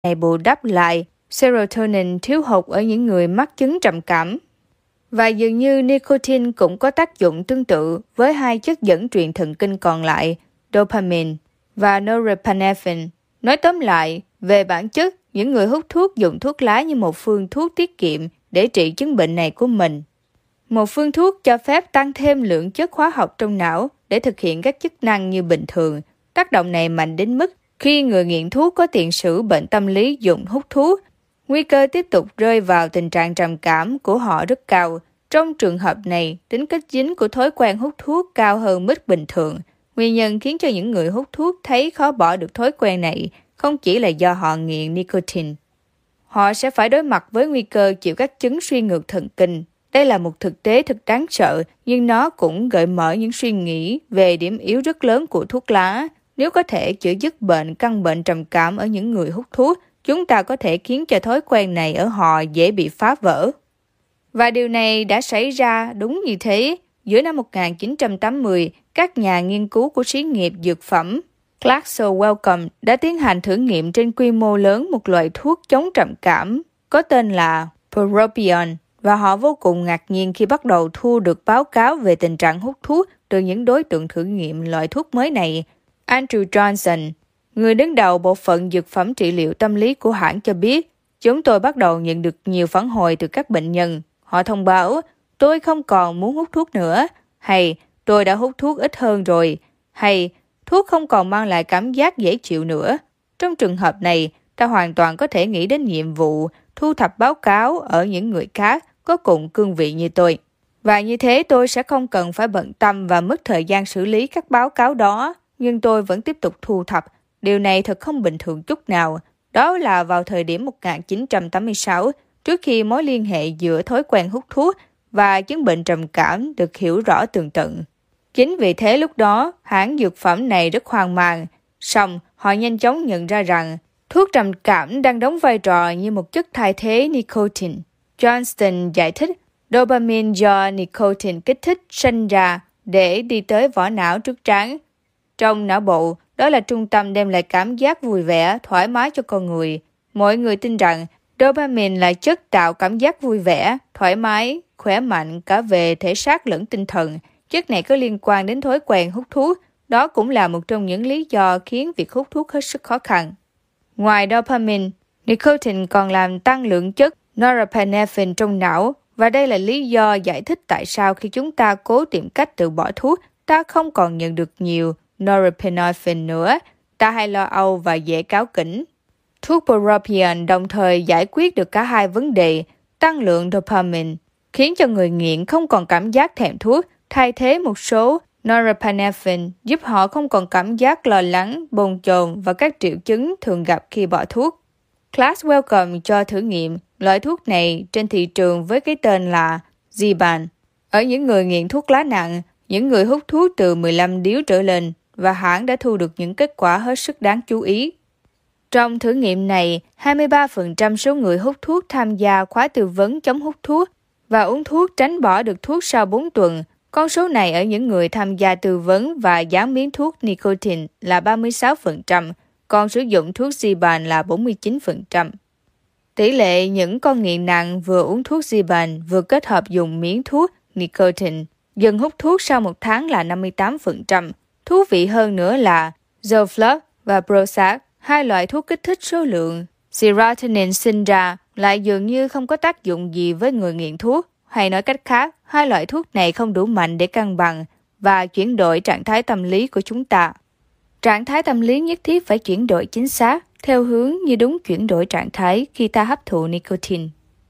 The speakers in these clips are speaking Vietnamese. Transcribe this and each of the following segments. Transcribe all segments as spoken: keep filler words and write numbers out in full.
này bù đắp lại serotonin thiếu hụt ở những người mắc chứng trầm cảm. Và dường như nicotine cũng có tác dụng tương tự với hai chất dẫn truyền thần kinh còn lại, dopamine và norepinephrine. Nói tóm lại, về bản chất, những người hút thuốc dùng thuốc lá như một phương thuốc tiết kiệm để trị chứng bệnh này của mình. Một phương thuốc cho phép tăng thêm lượng chất hóa học trong não để thực hiện các chức năng như bình thường. Tác động này mạnh đến mức khi người nghiện thuốc có tiền sử bệnh tâm lý dùng hút thuốc, nguy cơ tiếp tục rơi vào tình trạng trầm cảm của họ rất cao. Trong trường hợp này, tính kết dính của thói quen hút thuốc cao hơn mức bình thường. Nguyên nhân khiến cho những người hút thuốc thấy khó bỏ được thói quen này không chỉ là do họ nghiện nicotine. Họ sẽ phải đối mặt với nguy cơ chịu các chứng suy ngược thần kinh. Đây là một thực tế thật đáng sợ, nhưng nó cũng gợi mở những suy nghĩ về điểm yếu rất lớn của thuốc lá. Nếu có thể chữa dứt bệnh căn bệnh trầm cảm ở những người hút thuốc, chúng ta có thể khiến cho thói quen này ở họ dễ bị phá vỡ. Và điều này đã xảy ra đúng như thế. Giữa năm một nghìn chín trăm tám mươi, các nhà nghiên cứu của xí nghiệp dược phẩm Glaxo Wellcome đã tiến hành thử nghiệm trên quy mô lớn một loại thuốc chống trầm cảm có tên là Bupropion, và họ vô cùng ngạc nhiên khi bắt đầu thu được báo cáo về tình trạng hút thuốc từ những đối tượng thử nghiệm loại thuốc mới này. Andrew Johnson, người đứng đầu bộ phận dược phẩm trị liệu tâm lý của hãng cho biết, chúng tôi bắt đầu nhận được nhiều phản hồi từ các bệnh nhân. Họ thông báo, tôi không còn muốn hút thuốc nữa, hay tôi đã hút thuốc ít hơn rồi, hay thuốc không còn mang lại cảm giác dễ chịu nữa. Trong trường hợp này, ta hoàn toàn có thể nghĩ đến nhiệm vụ thu thập báo cáo ở những người khác có cùng cương vị như tôi. Và như thế tôi sẽ không cần phải bận tâm và mất thời gian xử lý các báo cáo đó, nhưng tôi vẫn tiếp tục thu thập. Điều này thật không bình thường chút nào. Đó là vào thời điểm một nghìn chín trăm tám mươi sáu, trước khi mối liên hệ giữa thói quen hút thuốc và chứng bệnh trầm cảm được hiểu rõ tường tận. Chính vì thế lúc đó, hãng dược phẩm này rất hoang mang. Song, họ nhanh chóng nhận ra rằng thuốc trầm cảm đang đóng vai trò như một chất thay thế nicotine. Johnston giải thích, dopamine do nicotine kích thích sinh ra để đi tới vỏ não trước trán. Trong não bộ, đó là trung tâm đem lại cảm giác vui vẻ, thoải mái cho con người. Mọi người tin rằng dopamine là chất tạo cảm giác vui vẻ, thoải mái, khỏe mạnh cả về thể xác lẫn tinh thần. Chất này có liên quan đến thói quen hút thuốc. Đó cũng là một trong những lý do khiến việc hút thuốc hết sức khó khăn. Ngoài dopamine, nicotine còn làm tăng lượng chất norepinephrine trong não, và đây là lý do giải thích tại sao khi chúng ta cố tìm cách từ bỏ thuốc, ta không còn nhận được nhiều norepinephrine nữa, ta hay lo âu và dễ cáu kỉnh. Thuốc Bupropion đồng thời giải quyết được cả hai vấn đề, tăng lượng dopamine, khiến cho người nghiện không còn cảm giác thèm thuốc, thay thế một số norepinephrine, giúp họ không còn cảm giác lo lắng, bồn chồn và các triệu chứng thường gặp khi bỏ thuốc. Glaxo Wellcome cho thử nghiệm loại thuốc này trên thị trường với cái tên là Zyban ở những người nghiện thuốc lá nặng, những người hút thuốc từ mười lăm điếu trở lên, và hãng đã thu được những kết quả hết sức đáng chú ý. Trong thử nghiệm này, hai mươi ba phần trăm số người hút thuốc tham gia khóa tư vấn chống hút thuốc và uống thuốc tránh bỏ được thuốc sau bốn tuần. Con số này ở những người tham gia tư vấn và gián miếng thuốc nicotine là ba mươi sáu phần trăm, còn sử dụng thuốc Zyban là bốn mươi chín phần trăm. Tỷ lệ những con nghiện nặng vừa uống thuốc Zyban vừa kết hợp dùng miếng thuốc nicotine dừng hút thuốc sau một tháng là năm mươi tám phần trăm. Thú vị hơn nữa là Zoflox và Prozac, hai loại thuốc kích thích số lượng serotonin sinh ra, lại dường như không có tác dụng gì với người nghiện thuốc. Hay nói cách khác, hai loại thuốc này không đủ mạnh để cân bằng và chuyển đổi trạng thái tâm lý của chúng ta. Trạng thái tâm lý nhất thiết phải chuyển đổi chính xác, theo hướng như đúng chuyển đổi trạng thái khi ta hấp thụ nicotine.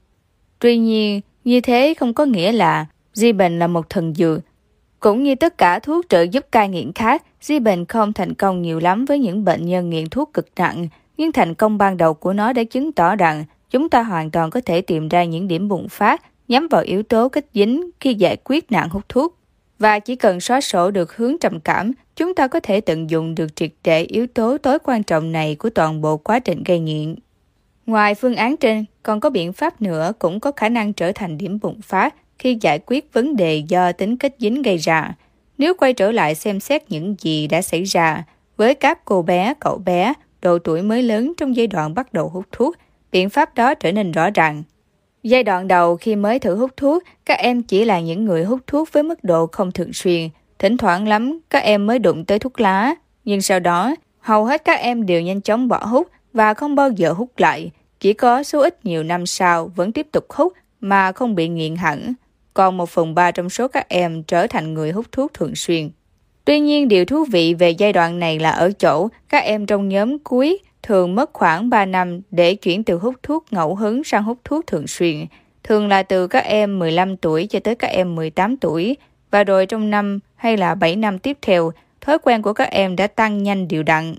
Tuy nhiên, như thế không có nghĩa là Zyban là một thần dược. Cũng như tất cả thuốc trợ giúp cai nghiện khác, Zyban không thành công nhiều lắm với những bệnh nhân nghiện thuốc cực nặng, nhưng thành công ban đầu của nó đã chứng tỏ rằng chúng ta hoàn toàn có thể tìm ra những điểm bùng phát nhắm vào yếu tố kết dính khi giải quyết nạn hút thuốc. Và chỉ cần xóa sổ được hướng trầm cảm, chúng ta có thể tận dụng được triệt để yếu tố tối quan trọng này của toàn bộ quá trình gây nghiện. Ngoài phương án trên, còn có biện pháp nữa cũng có khả năng trở thành điểm bùng phát khi giải quyết vấn đề do tính kết dính gây ra. Nếu quay trở lại xem xét những gì đã xảy ra với các cô bé, cậu bé độ tuổi mới lớn trong giai đoạn bắt đầu hút thuốc, biện pháp đó trở nên rõ ràng. Giai đoạn đầu khi mới thử hút thuốc, các em chỉ là những người hút thuốc với mức độ không thường xuyên. Thỉnh thoảng lắm, các em mới đụng tới thuốc lá. Nhưng sau đó, hầu hết các em đều nhanh chóng bỏ hút và không bao giờ hút lại. Chỉ có số ít nhiều năm sau vẫn tiếp tục hút mà không bị nghiện hẳn. Còn một phần ba trong số các em trở thành người hút thuốc thường xuyên. Tuy nhiên, điều thú vị về giai đoạn này là ở chỗ các em trong nhóm cuối thường mất khoảng ba năm để chuyển từ hút thuốc ngẫu hứng sang hút thuốc thường xuyên. Thường là từ các em mười lăm tuổi cho tới các em mười tám tuổi. Và rồi trong năm hay là bảy năm tiếp theo, thói quen của các em đã tăng nhanh đều đặn.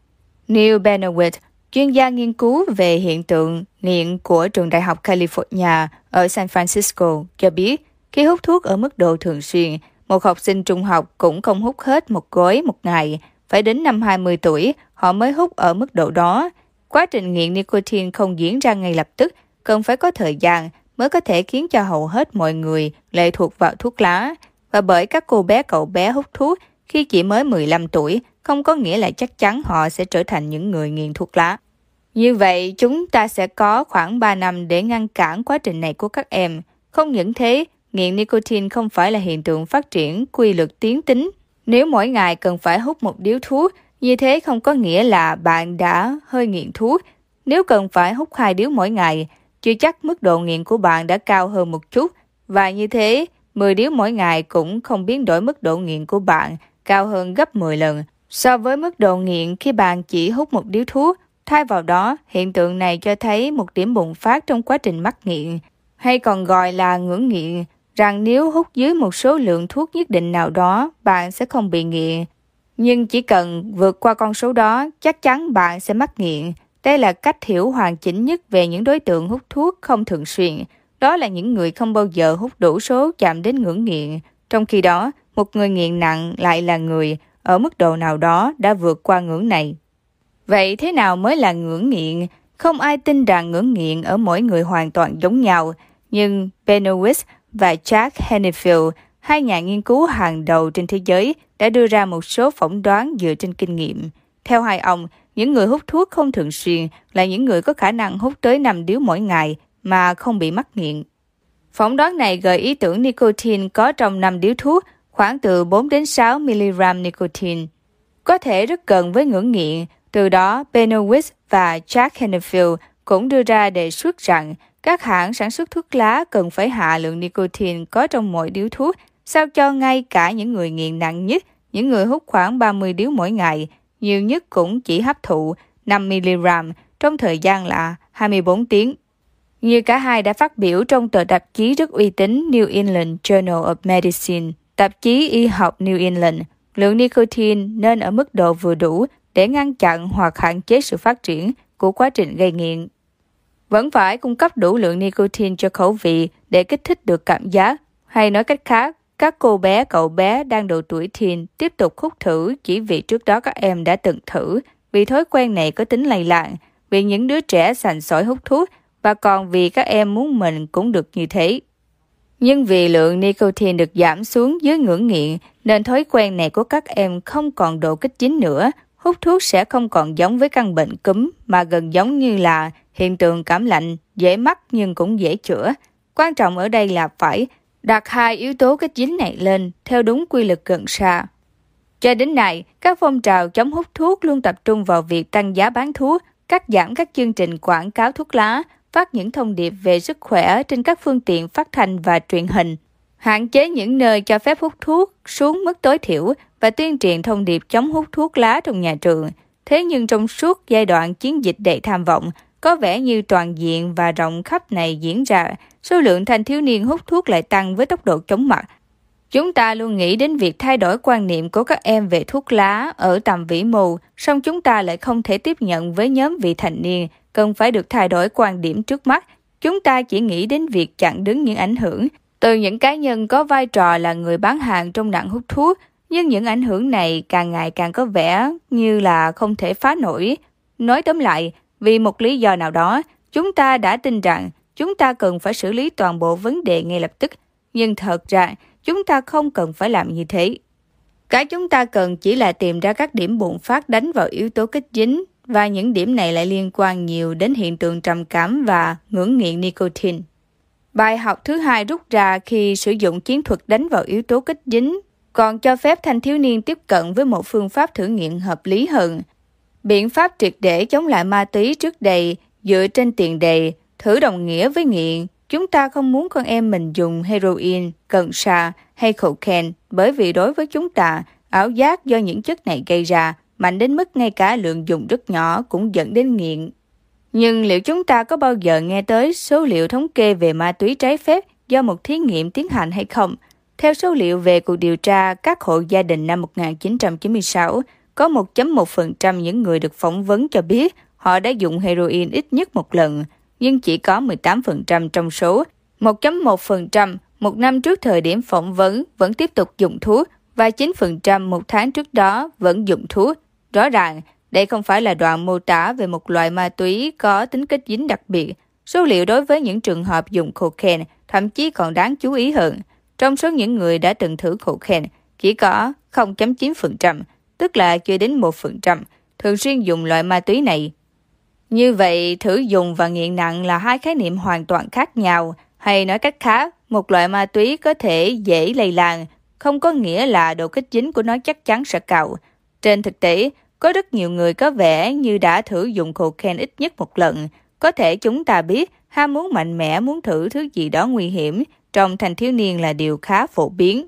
Neil Benowitz, chuyên gia nghiên cứu về hiện tượng nghiện của trường đại học California ở San Francisco, cho biết khi hút thuốc ở mức độ thường xuyên, một học sinh trung học cũng không hút hết một gói một ngày. Phải đến năm hai mươi tuổi, họ mới hút ở mức độ đó. Quá trình nghiện nicotine không diễn ra ngay lập tức, cần phải có thời gian mới có thể khiến cho hầu hết mọi người lệ thuộc vào thuốc lá. Và bởi các cô bé cậu bé hút thuốc khi chỉ mới mười lăm tuổi, không có nghĩa là chắc chắn họ sẽ trở thành những người nghiện thuốc lá. Như vậy, chúng ta sẽ có khoảng ba năm để ngăn cản quá trình này của các em. Không những thế, nghiện nicotine không phải là hiện tượng phát triển quy luật tiến tính. Nếu mỗi ngày cần phải hút một điếu thuốc, như thế không có nghĩa là bạn đã hơi nghiện thuốc. Nếu cần phải hút hai điếu mỗi ngày, chưa chắc mức độ nghiện của bạn đã cao hơn một chút. Và như thế, mười điếu mỗi ngày cũng không biến đổi mức độ nghiện của bạn cao hơn gấp mười lần so với mức độ nghiện khi bạn chỉ hút một điếu thuốc. Thay vào đó, hiện tượng này cho thấy một điểm bùng phát trong quá trình mắc nghiện, hay còn gọi là ngưỡng nghiện, rằng nếu hút dưới một số lượng thuốc nhất định nào đó, bạn sẽ không bị nghiện. Nhưng chỉ cần vượt qua con số đó, chắc chắn bạn sẽ mắc nghiện. Đây là cách hiểu hoàn chỉnh nhất về những đối tượng hút thuốc không thường xuyên. Đó là những người không bao giờ hút đủ số chạm đến ngưỡng nghiện. Trong khi đó, một người nghiện nặng lại là người ở mức độ nào đó đã vượt qua ngưỡng này. Vậy thế nào mới là ngưỡng nghiện? Không ai tin rằng ngưỡng nghiện ở mỗi người hoàn toàn giống nhau. Nhưng Benowitz và Jack Hennefield, hai nhà nghiên cứu hàng đầu trên thế giới, đã đưa ra một số phỏng đoán dựa trên kinh nghiệm. Theo hai ông, những người hút thuốc không thường xuyên là những người có khả năng hút tới năm điếu mỗi ngày mà không bị mắc nghiện. Phỏng đoán này gợi ý tưởng nicotine có trong năm điếu thuốc, khoảng từ bốn đến sáu mi-li-gam nicotine, có thể rất gần với ngưỡng nghiện. Từ đó, Benowitz và Jack Hennefield cũng đưa ra đề xuất rằng các hãng sản xuất thuốc lá cần phải hạ lượng nicotine có trong mỗi điếu thuốc, sao cho ngay cả những người nghiện nặng nhất, những người hút khoảng ba mươi điếu mỗi ngày, nhiều nhất cũng chỉ hấp thụ năm mi-li-gam trong thời gian là hai mươi bốn tiếng. Như cả hai đã phát biểu trong tờ tạp chí rất uy tín New England Journal of Medicine, tạp chí y học New England, lượng nicotine nên ở mức độ vừa đủ để ngăn chặn hoặc hạn chế sự phát triển của quá trình gây nghiện. Vẫn phải cung cấp đủ lượng nicotine cho khẩu vị để kích thích được cảm giác, hay nói cách khác, các cô bé cậu bé đang độ tuổi teen tiếp tục hút thử chỉ vì trước đó các em đã từng thử, vì thói quen này có tính lây lan, vì những đứa trẻ sành sỏi hút thuốc, và còn vì các em muốn mình cũng được như thế. Nhưng vì lượng nicotine được giảm xuống dưới ngưỡng nghiện, nên thói quen này của các em không còn độ kích chính nữa. Hút thuốc sẽ không còn giống với căn bệnh cúm, mà gần giống như là hiện tượng cảm lạnh, dễ mắc nhưng cũng dễ chữa. Quan trọng ở đây là phải đặt hai yếu tố kích dính này lên theo đúng quy luật gần xa. Cho đến nay, các phong trào chống hút thuốc luôn tập trung vào việc tăng giá bán thuốc, cắt giảm các chương trình quảng cáo thuốc lá, phát những thông điệp về sức khỏe trên các phương tiện phát thanh và truyền hình, hạn chế những nơi cho phép hút thuốc xuống mức tối thiểu và tuyên truyền thông điệp chống hút thuốc lá trong nhà trường. Thế nhưng trong suốt giai đoạn chiến dịch đầy tham vọng, có vẻ như toàn diện và rộng khắp này diễn ra, số lượng thanh thiếu niên hút thuốc lại tăng với tốc độ chóng mặt. Chúng ta luôn nghĩ đến việc thay đổi quan niệm của các em về thuốc lá ở tầm vĩ mô, song chúng ta lại không thể tiếp nhận với nhóm vị thành niên cần phải được thay đổi quan điểm trước mắt. Chúng ta chỉ nghĩ đến việc chặn đứng những ảnh hưởng từ những cá nhân có vai trò là người bán hàng trong nạn hút thuốc, nhưng những ảnh hưởng này càng ngày càng có vẻ như là không thể phá nổi. Nói tóm lại, vì một lý do nào đó, chúng ta đã tin rằng chúng ta cần phải xử lý toàn bộ vấn đề ngay lập tức. Nhưng thật ra, chúng ta không cần phải làm như thế. Cái chúng ta cần chỉ là tìm ra các điểm bùng phát đánh vào yếu tố kích dính và những điểm này lại liên quan nhiều đến hiện tượng trầm cảm và ngưỡng nghiện nicotine. Bài học thứ hai rút ra khi sử dụng chiến thuật đánh vào yếu tố kích dính còn cho phép thanh thiếu niên tiếp cận với một phương pháp thử nghiệm hợp lý hơn. Biện pháp triệt để chống lại ma túy trước đây dựa trên tiền đề thử đồng nghĩa với nghiện. Chúng ta không muốn con em mình dùng heroin, cần sa hay cocaine bởi vì đối với chúng ta, ảo giác do những chất này gây ra mạnh đến mức ngay cả lượng dùng rất nhỏ cũng dẫn đến nghiện. Nhưng liệu chúng ta có bao giờ nghe tới số liệu thống kê về ma túy trái phép do một thí nghiệm tiến hành hay không? Theo số liệu về cuộc điều tra các hộ gia đình năm một nghìn chín trăm chín mươi sáu, có một phẩy một phần trăm những người được phỏng vấn cho biết họ đã dùng heroin ít nhất một lần, nhưng chỉ có mười tám phần trăm trong số một phẩy một phần trăm một năm trước thời điểm phỏng vấn vẫn tiếp tục dùng thuốc và chín phần trăm một tháng trước đó vẫn dùng thuốc. Rõ ràng, đây không phải là đoạn mô tả về một loại ma túy có tính kích dính đặc biệt. Số liệu đối với những trường hợp dùng cocaine thậm chí còn đáng chú ý hơn. Trong số những người đã từng thử cocaine, chỉ có không phẩy chín phần trăm, tức là chưa đến một phần trăm, thường xuyên dùng loại ma túy này. Như vậy, thử dùng và nghiện nặng là hai khái niệm hoàn toàn khác nhau. Hay nói cách khác, một loại ma túy có thể dễ lây lan, không có nghĩa là độ kích dính của nó chắc chắn sẽ cao. Trên thực tế, có rất nhiều người có vẻ như đã thử dùng cocaine ít nhất một lần. Có thể chúng ta biết ham muốn mạnh mẽ muốn thử thứ gì đó nguy hiểm trong thanh thiếu niên là điều khá phổ biến.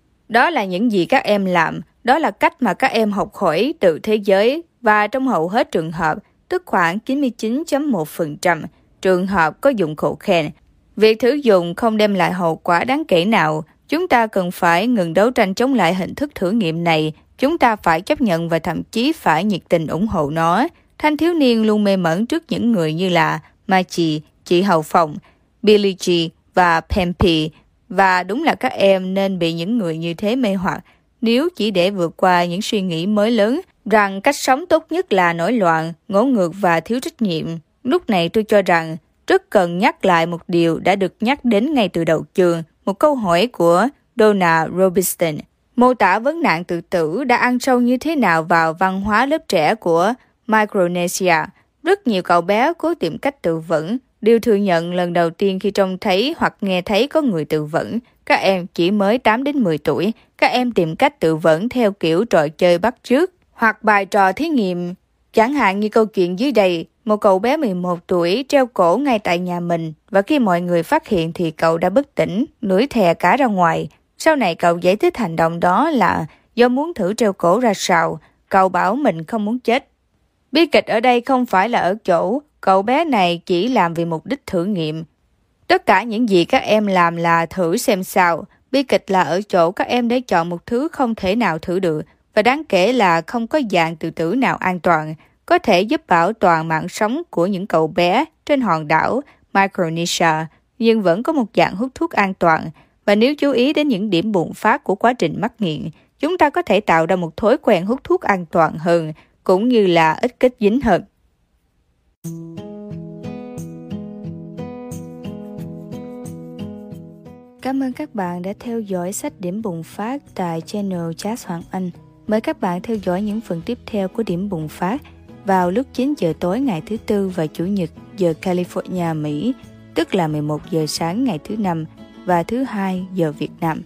Đó là những gì các em làm, đó là cách mà các em học hỏi từ thế giới và trong hầu hết trường hợp, tức khoảng chín mươi chín phẩy một phần trăm trường hợp có dùng cocaine. Việc thử dùng không đem lại hậu quả đáng kể nào. Chúng ta cần phải ngừng đấu tranh chống lại hình thức thử nghiệm này. Chúng ta phải chấp nhận và thậm chí phải nhiệt tình ủng hộ nó. Thanh thiếu niên luôn mê mẩn trước những người như là Machi, chị Hầu Phòng, Billie G và Pempi. Và đúng là các em nên bị những người như thế mê hoặc nếu chỉ để vượt qua những suy nghĩ mới lớn rằng cách sống tốt nhất là nổi loạn, ngỗ ngược và thiếu trách nhiệm. Lúc này tôi cho rằng rất cần nhắc lại một điều đã được nhắc đến ngay từ đầu chương, một câu hỏi của Donna Robinson, mô tả vấn nạn tự tử đã ăn sâu như thế nào vào văn hóa lớp trẻ của Micronesia. Rất nhiều cậu bé cố tìm cách tự vẫn, đều thừa nhận lần đầu tiên khi trông thấy hoặc nghe thấy có người tự vẫn. Các em chỉ mới tám đến mười tuổi, các em tìm cách tự vẫn theo kiểu trò chơi bắt chước hoặc bài trò thí nghiệm. Chẳng hạn như câu chuyện dưới đây, một cậu bé mười một tuổi treo cổ ngay tại nhà mình và khi mọi người phát hiện thì cậu đã bất tỉnh, lưỡi thè cả ra ngoài. Sau này cậu giải thích hành động đó là do muốn thử treo cổ ra sao, cậu bảo mình không muốn chết. Bi kịch ở đây không phải là ở chỗ cậu bé này chỉ làm vì mục đích thử nghiệm. Tất cả những gì các em làm là thử xem sao. Bi kịch là ở chỗ các em đã chọn một thứ không thể nào thử được và đáng kể là không có dạng tự tử nào an toàn, có thể giúp bảo toàn mạng sống của những cậu bé trên hòn đảo Micronesia, nhưng vẫn có một dạng hút thuốc an toàn. Và nếu chú ý đến những điểm bùng phát của quá trình mắc nghiện, chúng ta có thể tạo ra một thói quen hút thuốc an toàn hơn, cũng như là ít kích dính hơn. Cảm ơn các bạn đã theo dõi sách Điểm Bùng Phát tại channel Jazz Hoàng Anh. Mời các bạn theo dõi những phần tiếp theo của Điểm Bùng Phát vào lúc chín giờ tối ngày thứ Tư và Chủ nhật giờ California, Mỹ, tức là mười một giờ sáng ngày thứ Năm và thứ Hai giờ Việt Nam.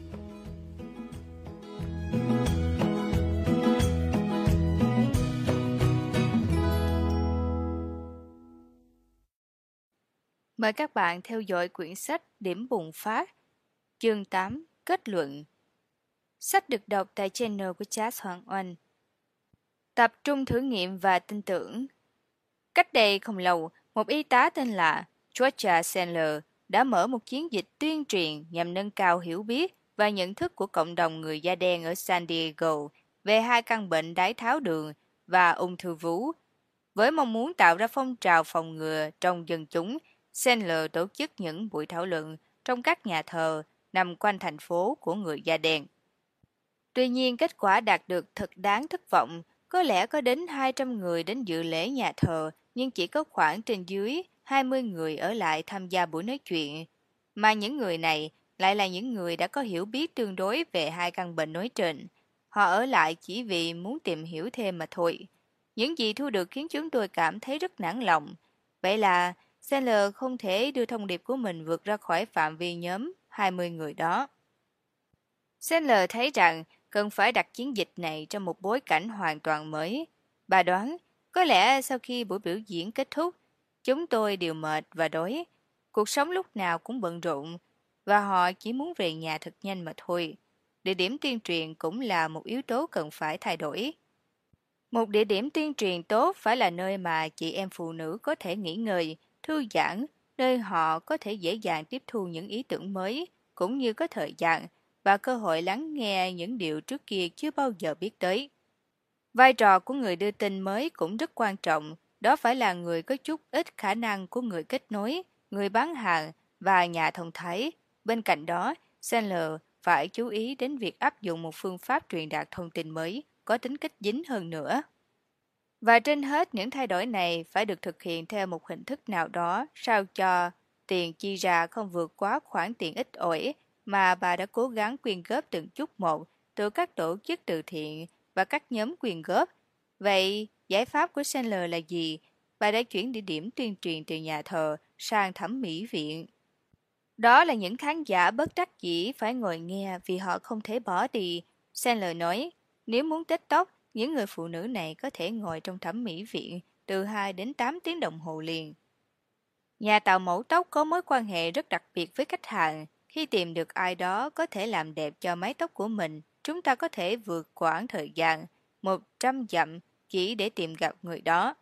Mời các bạn theo dõi quyển sách Điểm Bùng Phát, chương tám, Kết luận. Sách được đọc tại channel của Jazz Hoàng Anh. Tập trung thử nghiệm và tin tưởng. Cách đây không lâu, một y tá tên là Georgia Sandler đã mở một chiến dịch tuyên truyền nhằm nâng cao hiểu biết và nhận thức của cộng đồng người da đen ở San Diego về hai căn bệnh đái tháo đường và ung thư vú. Với mong muốn tạo ra phong trào phòng ngừa trong dân chúng, Sandler tổ chức những buổi thảo luận trong các nhà thờ nằm quanh thành phố của người da đen. Tuy nhiên, kết quả đạt được thật đáng thất vọng. Có lẽ có đến hai trăm người đến dự lễ nhà thờ, nhưng chỉ có khoảng trên dưới hai mươi người ở lại tham gia buổi nói chuyện. Mà những người này lại là những người đã có hiểu biết tương đối về hai căn bệnh nói trên. Họ ở lại chỉ vì muốn tìm hiểu thêm mà thôi. Những gì thu được khiến chúng tôi cảm thấy rất nản lòng. Vậy là Sandler không thể đưa thông điệp của mình vượt ra khỏi phạm vi nhóm hai mươi người đó. Sandler thấy rằng cần phải đặt chiến dịch này trong một bối cảnh hoàn toàn mới. Bà đoán, có lẽ sau khi buổi biểu diễn kết thúc, chúng tôi đều mệt và đói. Cuộc sống lúc nào cũng bận rộn, và họ chỉ muốn về nhà thật nhanh mà thôi. Địa điểm tuyên truyền cũng là một yếu tố cần phải thay đổi. Một địa điểm tuyên truyền tốt phải là nơi mà chị em phụ nữ có thể nghỉ ngơi, thư giãn, nơi họ có thể dễ dàng tiếp thu những ý tưởng mới, cũng như có thời gian và cơ hội lắng nghe những điều trước kia chưa bao giờ biết tới. Vai trò của người đưa tin mới cũng rất quan trọng, đó phải là người có chút ít khả năng của người kết nối, người bán hàng và nhà thông thái. Bên cạnh đó, Sandler phải chú ý đến việc áp dụng một phương pháp truyền đạt thông tin mới, có tính kích dính hơn nữa. Và trên hết, những thay đổi này phải được thực hiện theo một hình thức nào đó sao cho tiền chi ra không vượt quá khoản tiền ít ỏi mà bà đã cố gắng quyên góp từng chút một từ các tổ chức từ thiện và các nhóm quyên góp. Vậy, giải pháp của Sandler là gì? Bà đã chuyển địa điểm tuyên truyền từ nhà thờ sang thẩm mỹ viện. Đó là những khán giả bất đắc dĩ phải ngồi nghe vì họ không thể bỏ đi. Sandler nói, nếu muốn tết tóc, những người phụ nữ này có thể ngồi trong thẩm mỹ viện từ hai đến tám tiếng đồng hồ liền. Nhà tạo mẫu tóc có mối quan hệ rất đặc biệt với khách hàng. Khi tìm được ai đó có thể làm đẹp cho mái tóc của mình, chúng ta có thể vượt quãng thời gian một trăm dặm chỉ để tìm gặp người đó.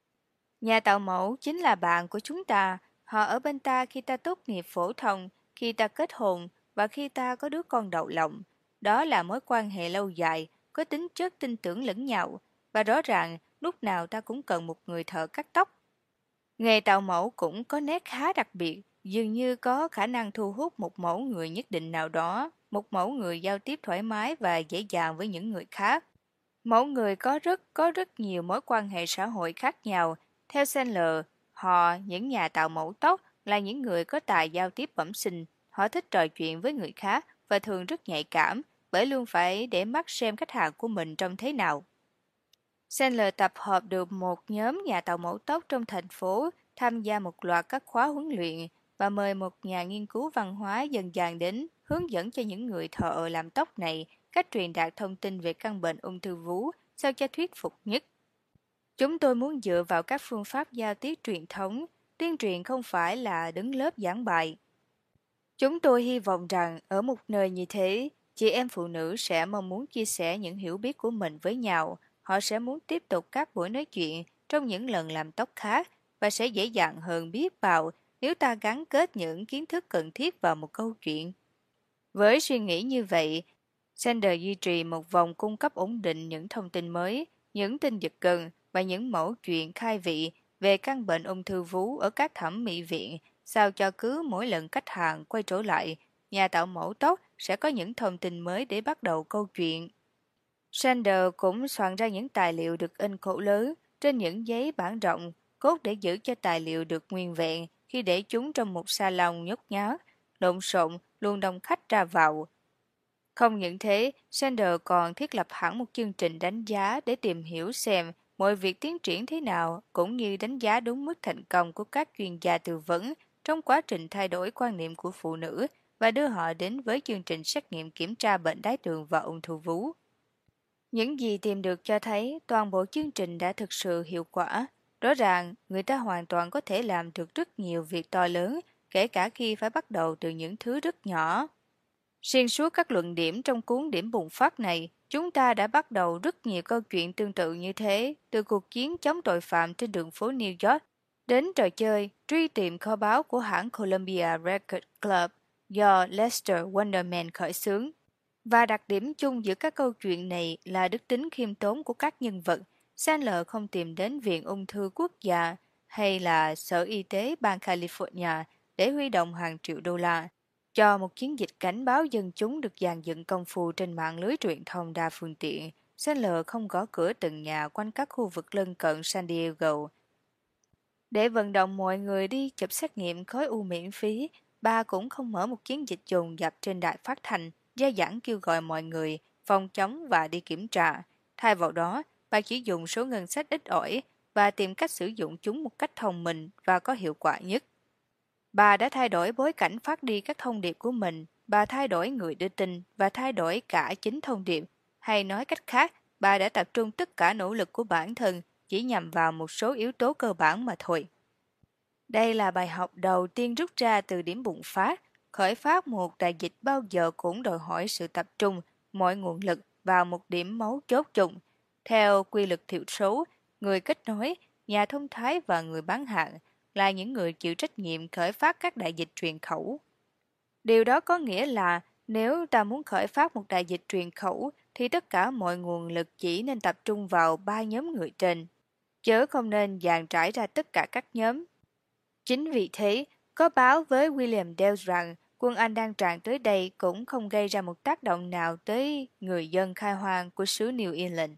Nhà tạo mẫu chính là bạn của chúng ta. Họ ở bên ta khi ta tốt nghiệp phổ thông, khi ta kết hôn và khi ta có đứa con đậu lòng. Đó là mối quan hệ lâu dài, có tính chất tin tưởng lẫn nhau, và rõ ràng lúc nào ta cũng cần một người thợ cắt tóc. Nghề tạo mẫu cũng có nét khá đặc biệt, dường như có khả năng thu hút một mẫu người nhất định nào đó, một mẫu người giao tiếp thoải mái và dễ dàng với những người khác. Mẫu người có rất có rất nhiều mối quan hệ xã hội khác nhau. Theo Sandler, họ, những nhà tạo mẫu tóc, là những người có tài giao tiếp bẩm sinh. Họ thích trò chuyện với người khác và thường rất nhạy cảm, bởi luôn phải để mắt xem khách hàng của mình trông thế nào. Sandler tập hợp được một nhóm nhà tạo mẫu tóc trong thành phố tham gia một loạt các khóa huấn luyện và mời một nhà nghiên cứu văn hóa dần dàng đến hướng dẫn cho những người thợ làm tóc này cách truyền đạt thông tin về căn bệnh ung thư vú sao cho thuyết phục nhất. Chúng tôi muốn dựa vào các phương pháp giao tiếp truyền thống, tuyên truyền không phải là đứng lớp giảng bài. Chúng tôi hy vọng rằng ở một nơi như thế, chị em phụ nữ sẽ mong muốn chia sẻ những hiểu biết của mình với nhau. Họ sẽ muốn tiếp tục các buổi nói chuyện trong những lần làm tóc khác và sẽ dễ dàng hơn biết bao nếu ta gắn kết những kiến thức cần thiết vào một câu chuyện. Với suy nghĩ như vậy, Sandler duy trì một vòng cung cấp ổn định những thông tin mới, những tin giật gân và những mẫu chuyện khai vị về căn bệnh ung thư vú ở các thẩm mỹ viện, sao cho cứ mỗi lần khách hàng quay trở lại, nhà tạo mẫu tóc sẽ có những thông tin mới để bắt đầu câu chuyện. Sandler cũng soạn ra những tài liệu được in khổ lớn trên những giấy bản rộng, cốt để giữ cho tài liệu được nguyên vẹn khi để chúng trong một salon nhốt nhát, lộn xộn, luôn đông khách ra vào. Không những thế, Sandler còn thiết lập hẳn một chương trình đánh giá để tìm hiểu xem mọi việc tiến triển thế nào, cũng như đánh giá đúng mức thành công của các chuyên gia tư vấn trong quá trình thay đổi quan niệm của phụ nữ và đưa họ đến với chương trình xét nghiệm kiểm tra bệnh đái đường và ung thư vú. Những gì tìm được cho thấy toàn bộ chương trình đã thực sự hiệu quả. Rõ ràng, người ta hoàn toàn có thể làm được rất nhiều việc to lớn, kể cả khi phải bắt đầu từ những thứ rất nhỏ. Xuyên suốt các luận điểm trong cuốn điểm bùng phát này, chúng ta đã bắt đầu rất nhiều câu chuyện tương tự như thế, từ cuộc chiến chống tội phạm trên đường phố New York đến trò chơi truy tìm kho báu của hãng Columbia Record Club do Lester Wonderman khởi xướng. Và đặc điểm chung giữa các câu chuyện này là đức tính khiêm tốn của các nhân vật. Sandler không tìm đến Viện Ung thư Quốc gia hay là Sở Y tế bang California để huy động hàng triệu đô la cho một chiến dịch cảnh báo dân chúng được dàn dựng công phu trên mạng lưới truyền thông đa phương tiện. Sandler không gõ cửa từng nhà quanh các khu vực lân cận San Diego. Để vận động mọi người đi chụp xét nghiệm khối u miễn phí, bà cũng không mở một chiến dịch dồn dập trên đài phát thanh, gia giảng kêu gọi mọi người phòng chống và đi kiểm tra. Thay vào đó, bà chỉ dùng số ngân sách ít ỏi và tìm cách sử dụng chúng một cách thông minh và có hiệu quả nhất. Bà đã thay đổi bối cảnh phát đi các thông điệp của mình, bà thay đổi người đưa tin và thay đổi cả chính thông điệp. Hay nói cách khác, bà đã tập trung tất cả nỗ lực của bản thân chỉ nhằm vào một số yếu tố cơ bản mà thôi. Đây là bài học đầu tiên rút ra từ điểm bùng phát. Khởi phát một đại dịch bao giờ cũng đòi hỏi sự tập trung mọi nguồn lực vào một điểm mấu chốt chung. Theo quy luật thiểu số, người kết nối, nhà thông thái và người bán hàng là những người chịu trách nhiệm khởi phát các đại dịch truyền khẩu. Điều đó có nghĩa là nếu ta muốn khởi phát một đại dịch truyền khẩu thì tất cả mọi nguồn lực chỉ nên tập trung vào ba nhóm người trên, chớ không nên dàn trải ra tất cả các nhóm. Chính vì thế, có báo với William Dale rằng quân Anh đang tràn tới đây cũng không gây ra một tác động nào tới người dân khai hoang của xứ New England.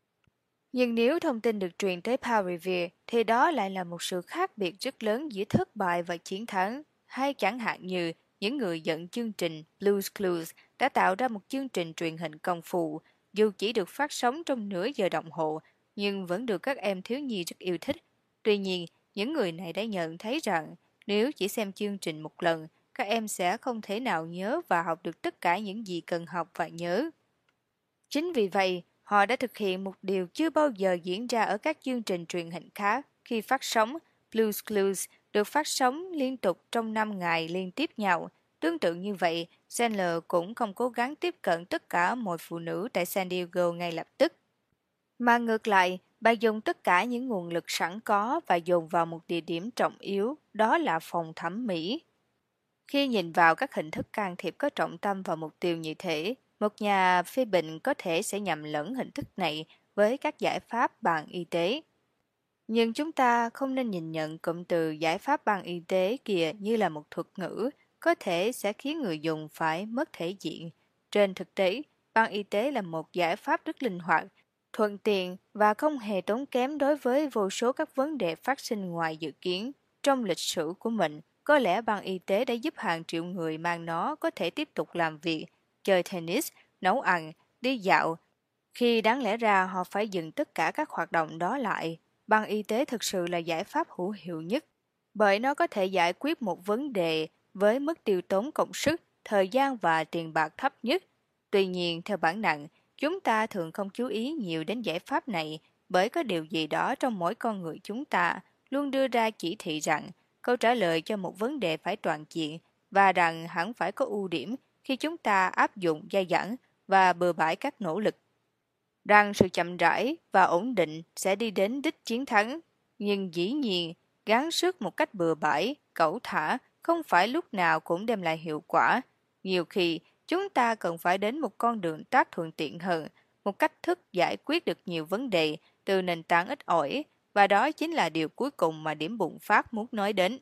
Nhưng nếu thông tin được truyền tới Paul Revere thì đó lại là một sự khác biệt rất lớn giữa thất bại và chiến thắng. Hay chẳng hạn như những người dẫn chương trình Blue's Clues đã tạo ra một chương trình truyền hình công phu, dù chỉ được phát sóng trong nửa giờ đồng hồ, nhưng vẫn được các em thiếu nhi rất yêu thích. Tuy nhiên, những người này đã nhận thấy rằng nếu chỉ xem chương trình một lần, các em sẽ không thể nào nhớ và học được tất cả những gì cần học và nhớ. Chính vì vậy, họ đã thực hiện một điều chưa bao giờ diễn ra ở các chương trình truyền hình khác. Khi phát sóng, Blue's Clues được phát sóng liên tục trong năm ngày liên tiếp nhau. Tương tự như vậy, Sandler cũng không cố gắng tiếp cận tất cả mọi phụ nữ tại San Diego ngay lập tức. Mà ngược lại, bà dùng tất cả những nguồn lực sẵn có và dồn vào một địa điểm trọng yếu, đó là phòng thẩm mỹ. Khi nhìn vào các hình thức can thiệp có trọng tâm vào mục tiêu như thế, một nhà phê bình có thể sẽ nhầm lẫn hình thức này với các giải pháp bằng y tế. Nhưng chúng ta không nên nhìn nhận cụm từ giải pháp bằng y tế kia như là một thuật ngữ, có thể sẽ khiến người dùng phải mất thể diện. Trên thực tế, băng y tế là một giải pháp rất linh hoạt, thuận tiện và không hề tốn kém đối với vô số các vấn đề phát sinh ngoài dự kiến. Trong lịch sử của mình, có lẽ băng y tế đã giúp hàng triệu người mang nó có thể tiếp tục làm việc, chơi tennis, nấu ăn, đi dạo, khi đáng lẽ ra họ phải dừng tất cả các hoạt động đó lại. Băng y tế thực sự là giải pháp hữu hiệu nhất, bởi nó có thể giải quyết một vấn đề với mức tiêu tốn công sức, thời gian và tiền bạc thấp nhất. Tuy nhiên, theo bản năng, chúng ta thường không chú ý nhiều đến giải pháp này, bởi có điều gì đó trong mỗi con người chúng ta luôn đưa ra chỉ thị rằng câu trả lời cho một vấn đề phải toàn diện và rằng hẳn phải có ưu điểm khi chúng ta áp dụng dai dẳng và bừa bãi các nỗ lực. Rằng sự chậm rãi và ổn định sẽ đi đến đích chiến thắng, nhưng dĩ nhiên, gắng sức một cách bừa bãi, cẩu thả không phải lúc nào cũng đem lại hiệu quả. Nhiều khi, chúng ta cần phải đến một con đường tắt thuận tiện hơn, một cách thức giải quyết được nhiều vấn đề từ nền tảng ít ỏi, và đó chính là điều cuối cùng mà điểm bùng phát muốn nói đến.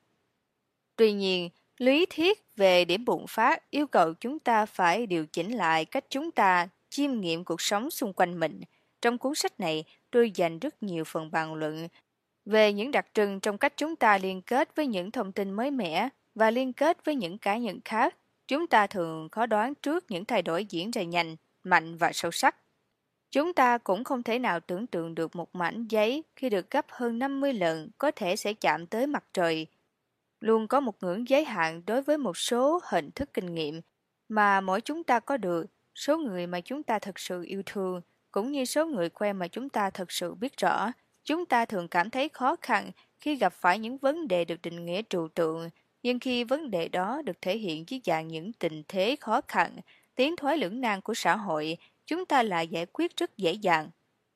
Tuy nhiên, lý thuyết về điểm bùng phát yêu cầu chúng ta phải điều chỉnh lại cách chúng ta chiêm nghiệm cuộc sống xung quanh mình. Trong cuốn sách này, tôi dành rất nhiều phần bàn luận về những đặc trưng trong cách chúng ta liên kết với những thông tin mới mẻ và liên kết với những cá nhân khác. Chúng ta thường khó đoán trước những thay đổi diễn ra nhanh, mạnh và sâu sắc. Chúng ta cũng không thể nào tưởng tượng được một mảnh giấy khi được gấp hơn năm mươi lần có thể sẽ chạm tới mặt trời. Luôn có một ngưỡng giới hạn đối với một số hình thức kinh nghiệm mà mỗi chúng ta có được, số người mà chúng ta thật sự yêu thương, cũng như số người quen mà chúng ta thật sự biết rõ. Chúng ta thường cảm thấy khó khăn khi gặp phải những vấn đề được định nghĩa trừu tượng, nhưng khi vấn đề đó được thể hiện dưới dạng những tình thế khó khăn, tiến thoái lưỡng nan của xã hội, chúng ta lại giải quyết rất dễ dàng.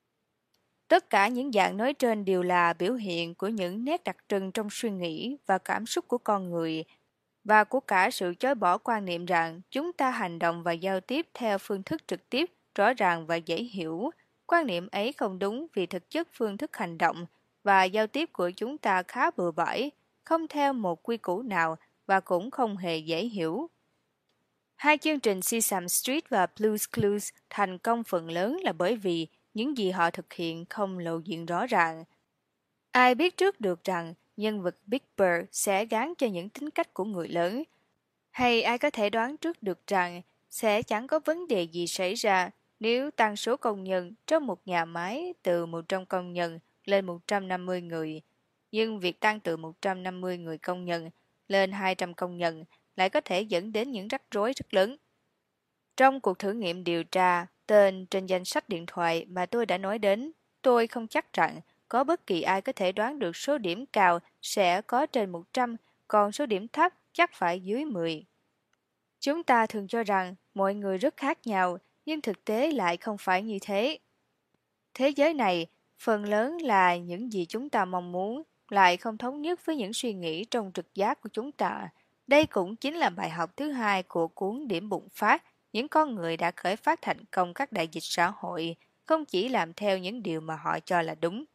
Tất cả những dạng nói trên đều là biểu hiện của những nét đặc trưng trong suy nghĩ và cảm xúc của con người, và của cả sự chối bỏ quan niệm rằng chúng ta hành động và giao tiếp theo phương thức trực tiếp, rõ ràng và dễ hiểu. Quan niệm ấy không đúng vì thực chất phương thức hành động và giao tiếp của chúng ta khá bừa bãi, không theo một quy củ nào và cũng không hề dễ hiểu. Hai chương trình Sesame Street và Blue's Clues thành công phần lớn là bởi vì những gì họ thực hiện không lộ diện rõ ràng. Ai biết trước được rằng nhân vật Big Bird sẽ gán cho những tính cách của người lớn? Hay ai có thể đoán trước được rằng sẽ chẳng có vấn đề gì xảy ra Nếu tăng số công nhân trong một nhà máy từ một trăm công nhân lên một trăm năm mươi người, nhưng việc tăng từ một trăm năm mươi người công nhân lên hai trăm công nhân lại có thể dẫn đến những rắc rối rất lớn. Trong cuộc thử nghiệm điều tra tên trên danh sách điện thoại mà tôi đã nói đến, tôi không chắc rằng có bất kỳ ai có thể đoán được số điểm cao sẽ có trên một trăm, còn số điểm thấp chắc phải dưới mười. Chúng ta thường cho rằng mọi người rất khác nhau, nhưng thực tế lại không phải như thế. Thế giới này, phần lớn là những gì chúng ta mong muốn, lại không thống nhất với những suy nghĩ trong trực giác của chúng ta. Đây cũng chính là bài học thứ hai của cuốn Điểm bùng phát. Những con người đã khởi phát thành công các đại dịch xã hội, không chỉ làm theo những điều mà họ cho là đúng.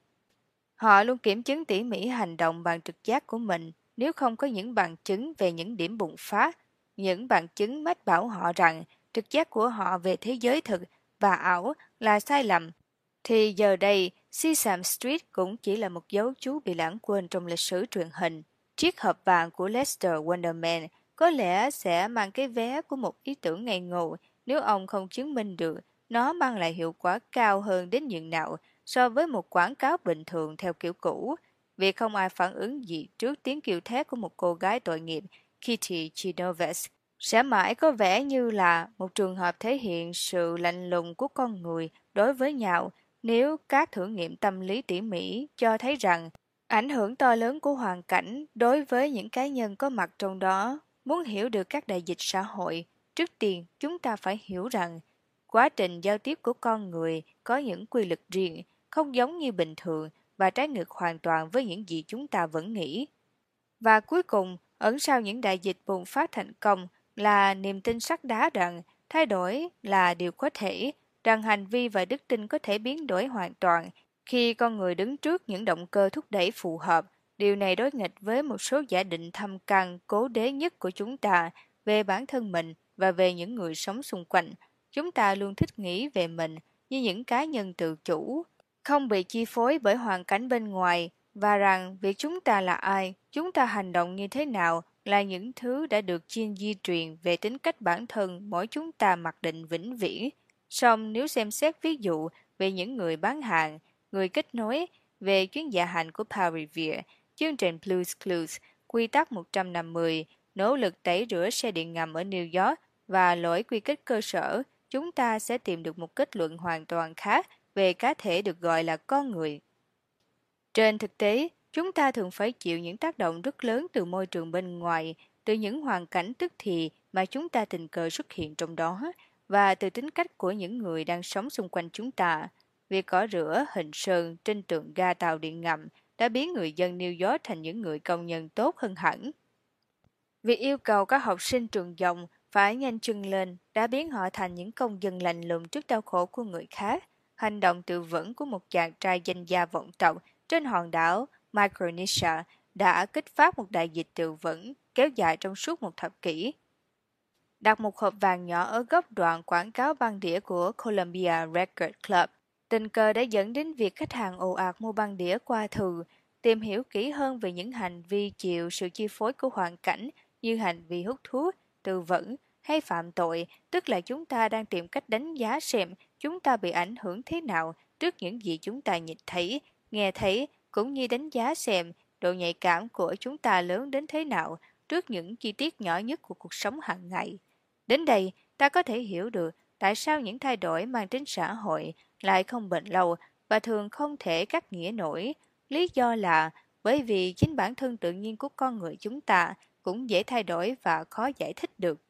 Họ luôn kiểm chứng tỉ mỉ hành động bằng trực giác của mình. Nếu không có những bằng chứng về những điểm bùng phát, những bằng chứng mách bảo họ rằng trực giác của họ về thế giới thực và ảo là sai lầm, thì giờ đây Sesame Street cũng chỉ là một dấu chú bị lãng quên trong lịch sử truyền hình. Chiếc hộp vàng của Lester Wonderman có lẽ sẽ mang cái vé của một ý tưởng ngây ngô nếu ông không chứng minh được nó mang lại hiệu quả cao hơn đến nhường nào so với một quảng cáo bình thường theo kiểu cũ. Vì không ai phản ứng gì trước tiếng kêu thét của một cô gái tội nghiệp, Kitty Genovese, sẽ mãi có vẻ như là một trường hợp thể hiện sự lạnh lùng của con người đối với nhau nếu các thử nghiệm tâm lý tỉ mỉ cho thấy rằng ảnh hưởng to lớn của hoàn cảnh đối với những cá nhân có mặt trong đó. Muốn hiểu được các đại dịch xã hội, trước tiên chúng ta phải hiểu rằng quá trình giao tiếp của con người có những quy luật riêng, không giống như bình thường và trái ngược hoàn toàn với những gì chúng ta vẫn nghĩ. Và cuối cùng, ẩn sau những đại dịch bùng phát thành công là niềm tin sắt đá rằng thay đổi là điều có thể, rằng hành vi và đức tin có thể biến đổi hoàn toàn khi con người đứng trước những động cơ thúc đẩy phù hợp. Điều này đối nghịch với một số giả định thâm căn cố đế nhất của chúng ta về bản thân mình và về những người sống xung quanh. Chúng ta luôn thích nghĩ về mình như những cá nhân tự chủ, không bị chi phối bởi hoàn cảnh bên ngoài, và rằng việc chúng ta là ai, chúng ta hành động như thế nào là những thứ đã được chiên di truyền về tính cách bản thân mỗi chúng ta mặc định vĩnh viễn. Song nếu xem xét ví dụ về những người bán hàng, người kết nối, về chuyến dạ hành của Paul Revere, chương trình Blue's Clues, quy tắc một trăm năm mươi, nỗ lực tẩy rửa xe điện ngầm ở New York và lỗi quy kết cơ sở, chúng ta sẽ tìm được một kết luận hoàn toàn khác về cá thể được gọi là con người. Trên thực tế, chúng ta thường phải chịu những tác động rất lớn từ môi trường bên ngoài, từ những hoàn cảnh tức thì mà chúng ta tình cờ xuất hiện trong đó, và từ tính cách của những người đang sống xung quanh chúng ta. Việc cỏ rửa hình sơn trên tượng ga tàu điện ngầm đã biến người dân New York thành những người công nhân tốt hơn hẳn. Việc yêu cầu các học sinh trường dòng phải nhanh chân lên đã biến họ thành những công dân lạnh lùng trước đau khổ của người khác. Hành động tự vẫn của một chàng trai danh gia vọng tộc trên hòn đảo Micronesia đã kích phát một đại dịch tự vẫn kéo dài trong suốt một thập kỷ. Đặt một hộp vàng nhỏ ở góc đoạn quảng cáo băng đĩa của Columbia Record Club, tình cờ đã dẫn đến việc khách hàng ồ ạt mua băng đĩa qua thư, tìm hiểu kỹ hơn về những hành vi chịu sự chi phối của hoàn cảnh như hành vi hút thuốc, tự vẫn hay phạm tội, tức là chúng ta đang tìm cách đánh giá xem chúng ta bị ảnh hưởng thế nào trước những gì chúng ta nhìn thấy, nghe thấy, cũng như đánh giá xem độ nhạy cảm của chúng ta lớn đến thế nào trước những chi tiết nhỏ nhất của cuộc sống hàng ngày. Đến đây, ta có thể hiểu được tại sao những thay đổi mang tính xã hội lại không bền lâu và thường không thể cắt nghĩa nổi. Lý do là bởi vì chính bản thân tự nhiên của con người chúng ta cũng dễ thay đổi và khó giải thích được.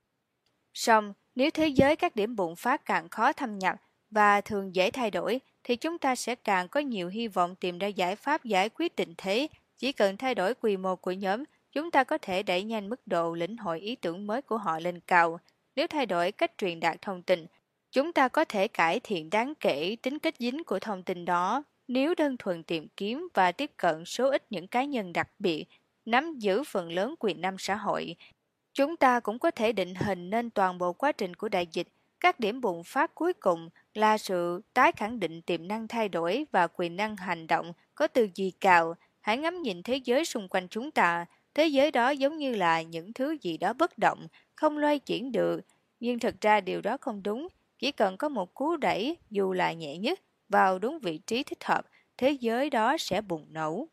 Song, nếu thế giới các điểm bùng phát càng khó thâm nhập và thường dễ thay đổi, thì chúng ta sẽ càng có nhiều hy vọng tìm ra giải pháp giải quyết tình thế. Chỉ cần thay đổi quy mô của nhóm, chúng ta có thể đẩy nhanh mức độ lĩnh hội ý tưởng mới của họ lên cao. Nếu thay đổi cách truyền đạt thông tin, chúng ta có thể cải thiện đáng kể tính kết dính của thông tin đó. Nếu đơn thuần tìm kiếm và tiếp cận số ít những cá nhân đặc biệt, nắm giữ phần lớn quyền năng xã hội, chúng ta cũng có thể định hình nên toàn bộ quá trình của đại dịch. Các điểm bùng phát cuối cùng là sự tái khẳng định tiềm năng thay đổi và quyền năng hành động có tư duy cao. Hãy ngắm nhìn thế giới xung quanh chúng ta. Thế giới đó giống như là những thứ gì đó bất động, không loay chuyển được. Nhưng thật ra điều đó không đúng. Chỉ cần có một cú đẩy, dù là nhẹ nhất, vào đúng vị trí thích hợp, thế giới đó sẽ bùng nổ.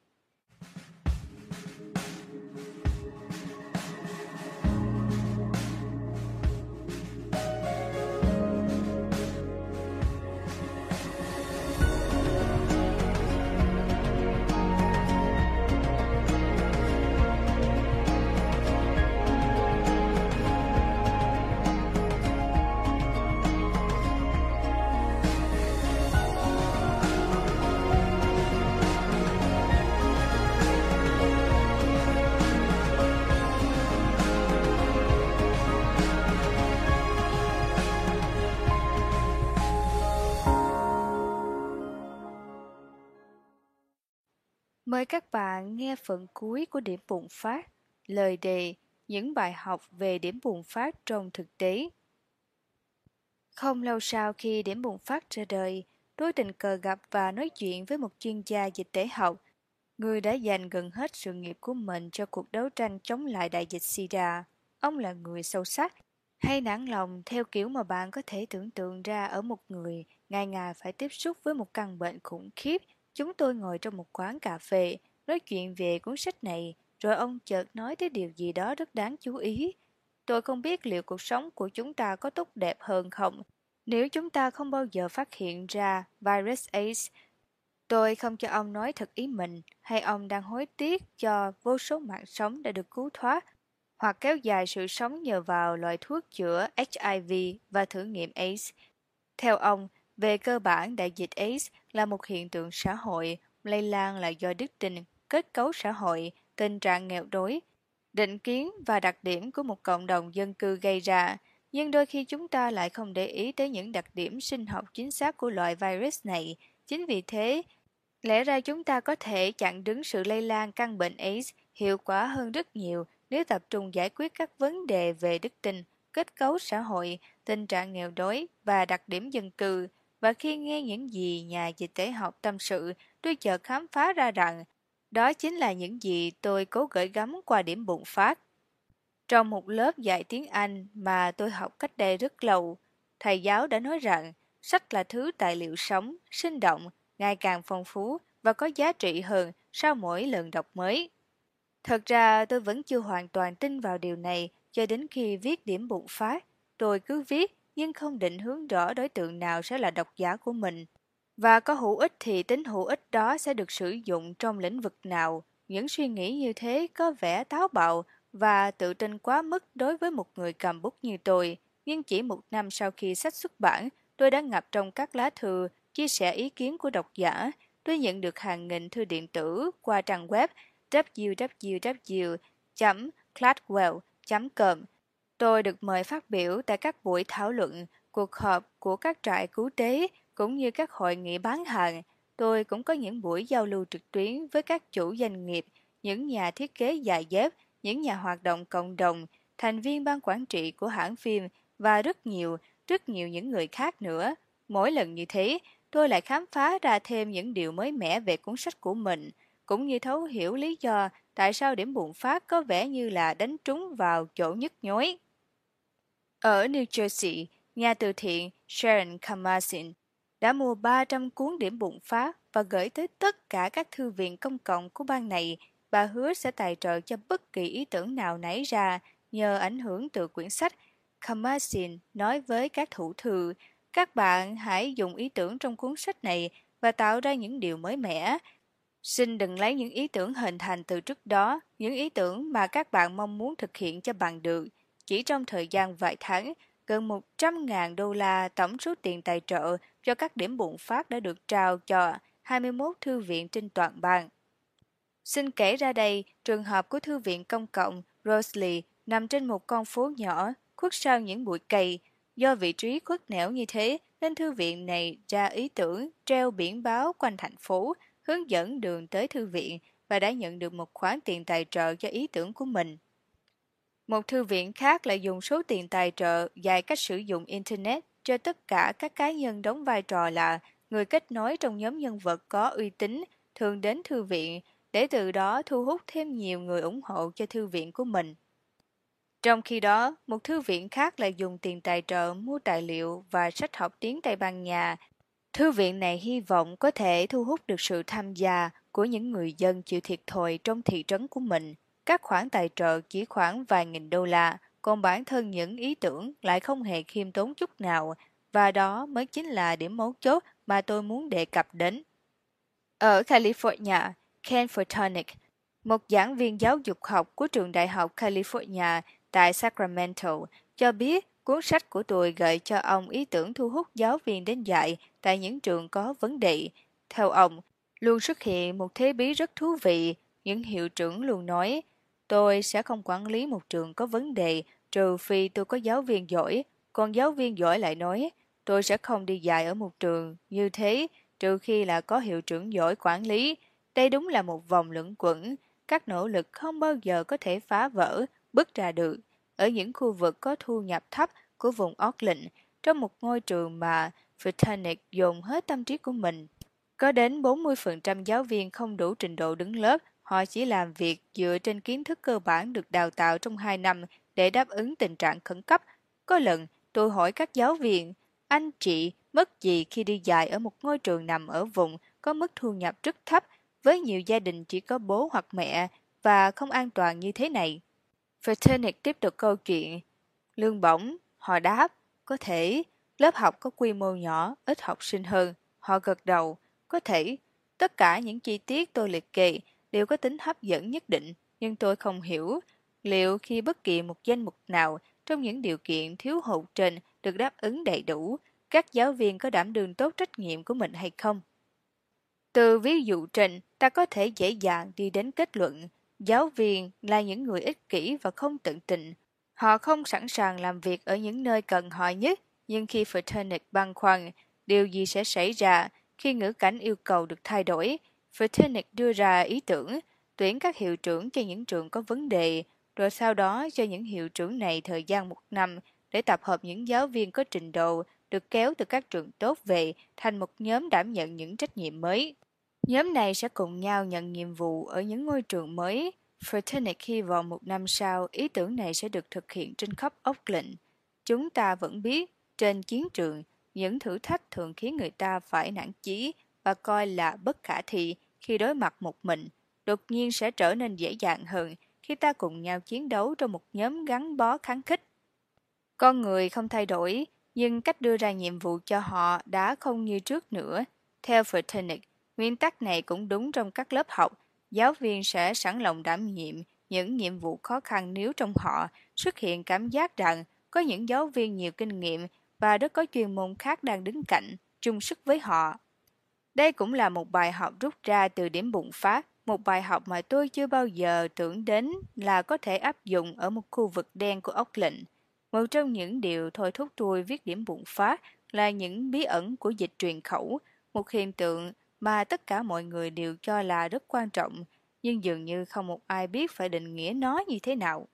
Mời các bạn nghe phần cuối của điểm bùng phát, lời đề, những bài học về điểm bùng phát trong thực tế. Không lâu sau khi điểm bùng phát ra đời, tôi tình cờ gặp và nói chuyện với một chuyên gia dịch tễ học, người đã dành gần hết sự nghiệp của mình cho cuộc đấu tranh chống lại đại dịch SIDA. Ông là người sâu sắc, hay nản lòng theo kiểu mà bạn có thể tưởng tượng ra ở một người ngày ngày phải tiếp xúc với một căn bệnh khủng khiếp. Chúng tôi ngồi trong một quán cà phê, nói chuyện về cuốn sách này, rồi ông chợt nói tới điều gì đó rất đáng chú ý. Tôi không biết liệu cuộc sống của chúng ta có tốt đẹp hơn không nếu chúng ta không bao giờ phát hiện ra virus AIDS. Tôi không cho ông nói thật ý mình, hay ông đang hối tiếc cho vô số mạng sống đã được cứu thoát, hoặc kéo dài sự sống nhờ vào loại thuốc chữa H I V và thử nghiệm AIDS. Theo ông, về cơ bản đại dịch AIDS là một hiện tượng xã hội, lây lan là do đức tin, kết cấu xã hội, tình trạng nghèo đói, định kiến và đặc điểm của một cộng đồng dân cư gây ra, nhưng đôi khi chúng ta lại không để ý tới những đặc điểm sinh học chính xác của loại virus này. Chính vì thế, lẽ ra chúng ta có thể chặn đứng sự lây lan căn bệnh AIDS hiệu quả hơn rất nhiều nếu tập trung giải quyết các vấn đề về đức tin, kết cấu xã hội, tình trạng nghèo đói và đặc điểm dân cư. Và khi nghe những gì nhà dịch tễ học tâm sự, tôi chợt khám phá ra rằng đó chính là những gì tôi cố gửi gắm qua điểm bùng phát. Trong một lớp dạy tiếng Anh mà tôi học cách đây rất lâu, thầy giáo đã nói rằng sách là thứ tài liệu sống, sinh động, ngày càng phong phú và có giá trị hơn sau mỗi lần đọc mới. Thật ra tôi vẫn chưa hoàn toàn tin vào điều này cho đến khi viết điểm bùng phát. Tôi cứ viết nhưng không định hướng rõ đối tượng nào sẽ là độc giả của mình. Và có hữu ích thì tính hữu ích đó sẽ được sử dụng trong lĩnh vực nào. Những suy nghĩ như thế có vẻ táo bạo và tự tin quá mức đối với một người cầm bút như tôi. Nhưng chỉ một năm sau khi sách xuất bản, tôi đã ngập trong các lá thư, chia sẻ ý kiến của độc giả. Tôi nhận được hàng nghìn thư điện tử qua trang web w w w chấm cladwell chấm com. Tôi được mời phát biểu tại các buổi thảo luận, cuộc họp của các trại cứu tế, cũng như các hội nghị bán hàng. Tôi cũng có những buổi giao lưu trực tuyến với các chủ doanh nghiệp, những nhà thiết kế giày dép, những nhà hoạt động cộng đồng, thành viên ban quản trị của hãng phim và rất nhiều, rất nhiều những người khác nữa. Mỗi lần như thế, tôi lại khám phá ra thêm những điều mới mẻ về cuốn sách của mình, cũng như thấu hiểu lý do tại sao điểm bùng phát có vẻ như là đánh trúng vào chỗ nhức nhối. Ở New Jersey, nhà từ thiện Sharon Kamasin đã mua ba trăm cuốn điểm bùng phát và gửi tới tất cả các thư viện công cộng của bang này. Bà hứa sẽ tài trợ cho bất kỳ ý tưởng nào nảy ra nhờ ảnh hưởng từ quyển sách. Kamasin nói với các thủ thư, các bạn hãy dùng ý tưởng trong cuốn sách này và tạo ra những điều mới mẻ. Xin đừng lấy những ý tưởng hình thành từ trước đó, những ý tưởng mà các bạn mong muốn thực hiện cho bằng được. Chỉ trong thời gian vài tháng, gần một trăm nghìn đô la tổng số tiền tài trợ cho các điểm bùng phát đã được trao cho hai mươi mốt thư viện trên toàn bang. Xin kể ra đây trường hợp của thư viện công cộng Rosalie nằm trên một con phố nhỏ, khuất sau những bụi cây. Do vị trí khuất nẻo như thế, nên thư viện này ra ý tưởng treo biển báo quanh thành phố, hướng dẫn đường tới thư viện và đã nhận được một khoản tiền tài trợ cho ý tưởng của mình. Một thư viện khác lại dùng số tiền tài trợ dạy cách sử dụng Internet cho tất cả các cá nhân đóng vai trò là người kết nối trong nhóm nhân vật có uy tín, thường đến thư viện, để từ đó thu hút thêm nhiều người ủng hộ cho thư viện của mình. Trong khi đó, một thư viện khác lại dùng tiền tài trợ mua tài liệu và sách học tiếng Tây Ban Nha. Thư viện này hy vọng có thể thu hút được sự tham gia của những người dân chịu thiệt thòi trong thị trấn của mình. Các khoản tài trợ chỉ khoảng vài nghìn đô la, còn bản thân những ý tưởng lại không hề khiêm tốn chút nào, và đó mới chính là điểm mấu chốt mà tôi muốn đề cập đến. Ở California, Ken Fortonic, một giảng viên giáo dục học của trường đại học California tại Sacramento, cho biết cuốn sách của tôi gợi cho ông ý tưởng thu hút giáo viên đến dạy tại những trường có vấn đề. Theo ông, luôn xuất hiện một thế bí rất thú vị. Những hiệu trưởng luôn nói, tôi sẽ không quản lý một trường có vấn đề trừ phi tôi có giáo viên giỏi. Còn giáo viên giỏi lại nói, tôi sẽ không đi dạy ở một trường như thế trừ khi là có hiệu trưởng giỏi quản lý. Đây đúng là một vòng luẩn quẩn. Các nỗ lực không bao giờ có thể phá vỡ, bứt ra được. Ở những khu vực có thu nhập thấp của vùng Oakland, trong một ngôi trường mà Fortonic dồn hết tâm trí của mình, có đến bốn mươi phần trăm giáo viên không đủ trình độ đứng lớp. Họ chỉ làm việc dựa trên kiến thức cơ bản được đào tạo trong hai năm để đáp ứng tình trạng khẩn cấp. Có lần, tôi hỏi các giáo viên, anh chị mất gì khi đi dạy ở một ngôi trường nằm ở vùng có mức thu nhập rất thấp, với nhiều gia đình chỉ có bố hoặc mẹ và không an toàn như thế này? Fortonic tiếp tục câu chuyện. Lương bổng, họ đáp, có thể. Lớp học có quy mô nhỏ, ít học sinh hơn. Họ gật đầu, có thể. Tất cả những chi tiết tôi liệt kê đều có tính hấp dẫn nhất định, nhưng tôi không hiểu liệu khi bất kỳ một danh mục nào trong những điều kiện thiếu hụt trên được đáp ứng đầy đủ, các giáo viên có đảm đương tốt trách nhiệm của mình hay không. Từ ví dụ trên, ta có thể dễ dàng đi đến kết luận, giáo viên là những người ích kỷ và không tận tình. Họ không sẵn sàng làm việc ở những nơi cần họ nhất, nhưng khi Fortonic băn khoăn, điều gì sẽ xảy ra khi ngữ cảnh yêu cầu được thay đổi, Fortonic đưa ra ý tưởng tuyển các hiệu trưởng cho những trường có vấn đề, rồi sau đó cho những hiệu trưởng này thời gian một năm để tập hợp những giáo viên có trình độ được kéo từ các trường tốt về thành một nhóm đảm nhận những trách nhiệm mới. Nhóm này sẽ cùng nhau nhận nhiệm vụ ở những ngôi trường mới. Fortonic hy vọng một năm sau, ý tưởng này sẽ được thực hiện trên khắp Oakland. Chúng ta vẫn biết, trên chiến trường, những thử thách thường khiến người ta phải nản chí và coi là bất khả thi khi đối mặt một mình, đột nhiên sẽ trở nên dễ dàng hơn khi ta cùng nhau chiến đấu trong một nhóm gắn bó kháng khích. Con người không thay đổi, nhưng cách đưa ra nhiệm vụ cho họ đã không như trước nữa. Theo Fortonic, nguyên tắc này cũng đúng trong các lớp học. Giáo viên sẽ sẵn lòng đảm nhiệm những nhiệm vụ khó khăn nếu trong họ xuất hiện cảm giác rằng có những giáo viên nhiều kinh nghiệm và rất có chuyên môn khác đang đứng cạnh, chung sức với họ. Đây cũng là một bài học rút ra từ điểm bùng phát, một bài học mà tôi chưa bao giờ tưởng đến là có thể áp dụng ở một khu vực đen của Oakland. Một trong những điều thôi thúc tôi viết điểm bùng phát là những bí ẩn của dịch truyền khẩu, một hiện tượng mà tất cả mọi người đều cho là rất quan trọng, nhưng dường như không một ai biết phải định nghĩa nó như thế nào.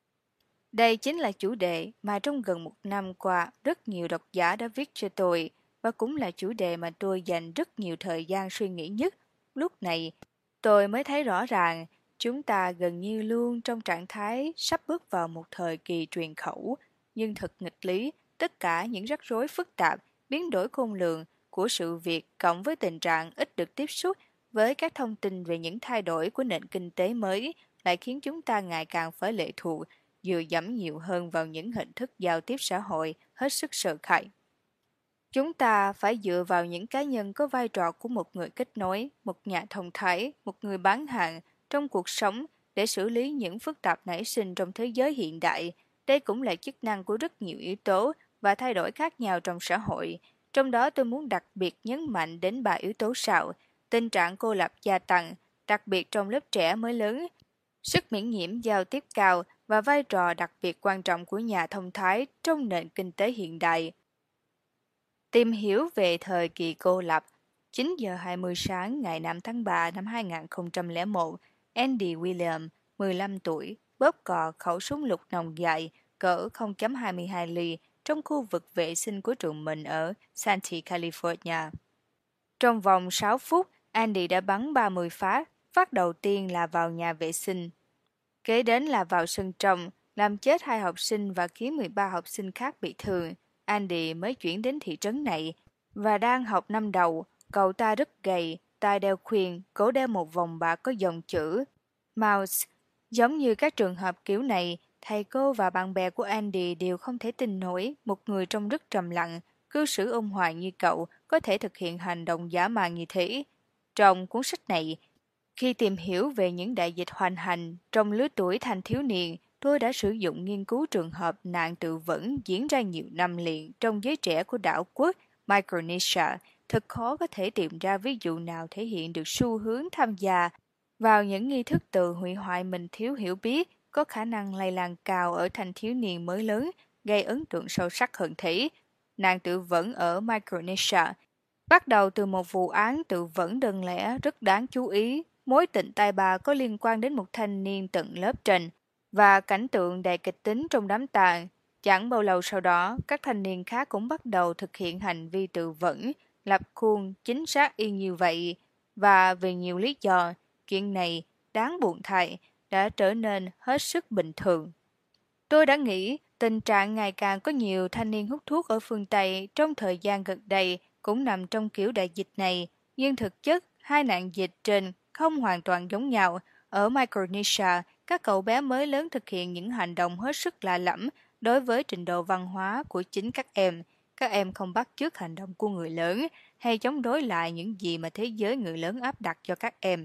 Đây chính là chủ đề mà trong gần một năm qua rất nhiều độc giả đã viết cho tôi, và cũng là chủ đề mà tôi dành rất nhiều thời gian suy nghĩ nhất. Lúc này, tôi mới thấy rõ ràng chúng ta gần như luôn trong trạng thái sắp bước vào một thời kỳ truyền khẩu, nhưng thật nghịch lý, tất cả những rắc rối phức tạp, biến đổi khôn lường của sự việc cộng với tình trạng ít được tiếp xúc với các thông tin về những thay đổi của nền kinh tế mới lại khiến chúng ta ngày càng phải lệ thuộc, dựa dẫm nhiều hơn vào những hình thức giao tiếp xã hội hết sức sơ khai. Chúng ta phải dựa vào những cá nhân có vai trò của một người kết nối, một nhà thông thái, một người bán hàng trong cuộc sống để xử lý những phức tạp nảy sinh trong thế giới hiện đại. Đây cũng là chức năng của rất nhiều yếu tố và thay đổi khác nhau trong xã hội. Trong đó tôi muốn đặc biệt nhấn mạnh đến ba yếu tố sau: tình trạng cô lập gia tăng, đặc biệt trong lớp trẻ mới lớn, sức miễn nhiễm giao tiếp cao và vai trò đặc biệt quan trọng của nhà thông thái trong nền kinh tế hiện đại. Tìm hiểu về thời kỳ cô lập. chín giờ hai mươi sáng ngày năm tháng ba năm hai nghìn không trăm lẻ một, Andy William, mười lăm tuổi, bóp cò khẩu súng lục nòng dài cỡ không phẩy hai mươi hai ly trong khu vực vệ sinh của trường mình ở Santee, California. Trong vòng sáu phút, Andy đã bắn ba mươi phát. Phát đầu tiên là vào nhà vệ sinh, kế đến là vào sân trong, làm chết hai học sinh và khiến mười ba học sinh khác bị thương. Andy mới chuyển đến thị trấn này và đang học năm đầu. Cậu ta rất gầy, tai đeo khuyên, cổ đeo một vòng bạc có dòng chữ Mouse. Giống như các trường hợp kiểu này, thầy cô và bạn bè của Andy đều không thể tin nổi một người trông rất trầm lặng, cư xử ôn hòa như cậu có thể thực hiện hành động dã man như thế. Trong cuốn sách này, khi tìm hiểu về những đại dịch hoành hành trong lứa tuổi thanh thiếu niên, tôi đã sử dụng nghiên cứu trường hợp nạn tự vẫn diễn ra nhiều năm liền trong giới trẻ của đảo quốc Micronesia. Thật khó có thể tìm ra ví dụ nào thể hiện được xu hướng tham gia vào những nghi thức tự hủy hoại mình thiếu hiểu biết, có khả năng lây lan cao ở thanh thiếu niên mới lớn, gây ấn tượng sâu sắc hơn thế. Nạn tự vẫn ở Micronesia bắt đầu từ một vụ án tự vẫn đơn lẻ rất đáng chú ý. Mối tình tai bà có liên quan đến một thanh niên tận lớp trần và cảnh tượng đầy kịch tính trong đám tang. Chẳng bao lâu sau đó, các thanh niên khác cũng bắt đầu thực hiện hành vi tự vẫn, lập khuôn chính xác y như vậy. Và vì nhiều lý do, chuyện này, đáng buồn thay, đã trở nên hết sức bình thường. Tôi đã nghĩ tình trạng ngày càng có nhiều thanh niên hút thuốc ở phương Tây trong thời gian gần đây cũng nằm trong kiểu đại dịch này, nhưng thực chất hai nạn dịch trên không hoàn toàn giống nhau. Ở Micronesia, các cậu bé mới lớn thực hiện những hành động hết sức lạ lẫm đối với trình độ văn hóa của chính các em. Các em không bắt chước hành động của người lớn hay chống đối lại những gì mà thế giới người lớn áp đặt cho các em.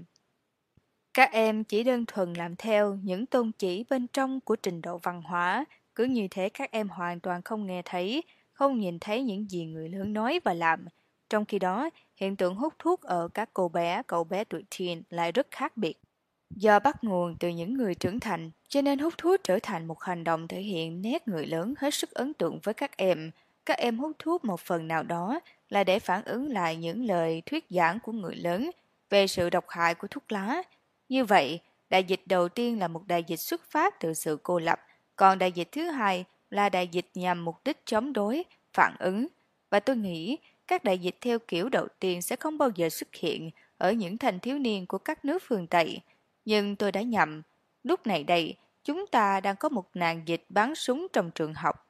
Các em chỉ đơn thuần làm theo những tôn chỉ bên trong của trình độ văn hóa, cứ như thế các em hoàn toàn không nghe thấy, không nhìn thấy những gì người lớn nói và làm. Trong khi đó, hiện tượng hút thuốc ở các cô bé, cậu bé tuổi teen lại rất khác biệt. Do bắt nguồn từ những người trưởng thành, cho nên hút thuốc trở thành một hành động thể hiện nét người lớn hết sức ấn tượng với các em. Các em hút thuốc một phần nào đó là để phản ứng lại những lời thuyết giảng của người lớn về sự độc hại của thuốc lá. Như vậy, đại dịch đầu tiên là một đại dịch xuất phát từ sự cô lập, còn đại dịch thứ hai là đại dịch nhằm mục đích chống đối, phản ứng. Và tôi nghĩ các đại dịch theo kiểu đầu tiên sẽ không bao giờ xuất hiện ở những thanh thiếu niên của các nước phương Tây. Nhưng tôi đã nhầm. Lúc này đây, chúng ta đang có một nạn dịch bắn súng trong trường học.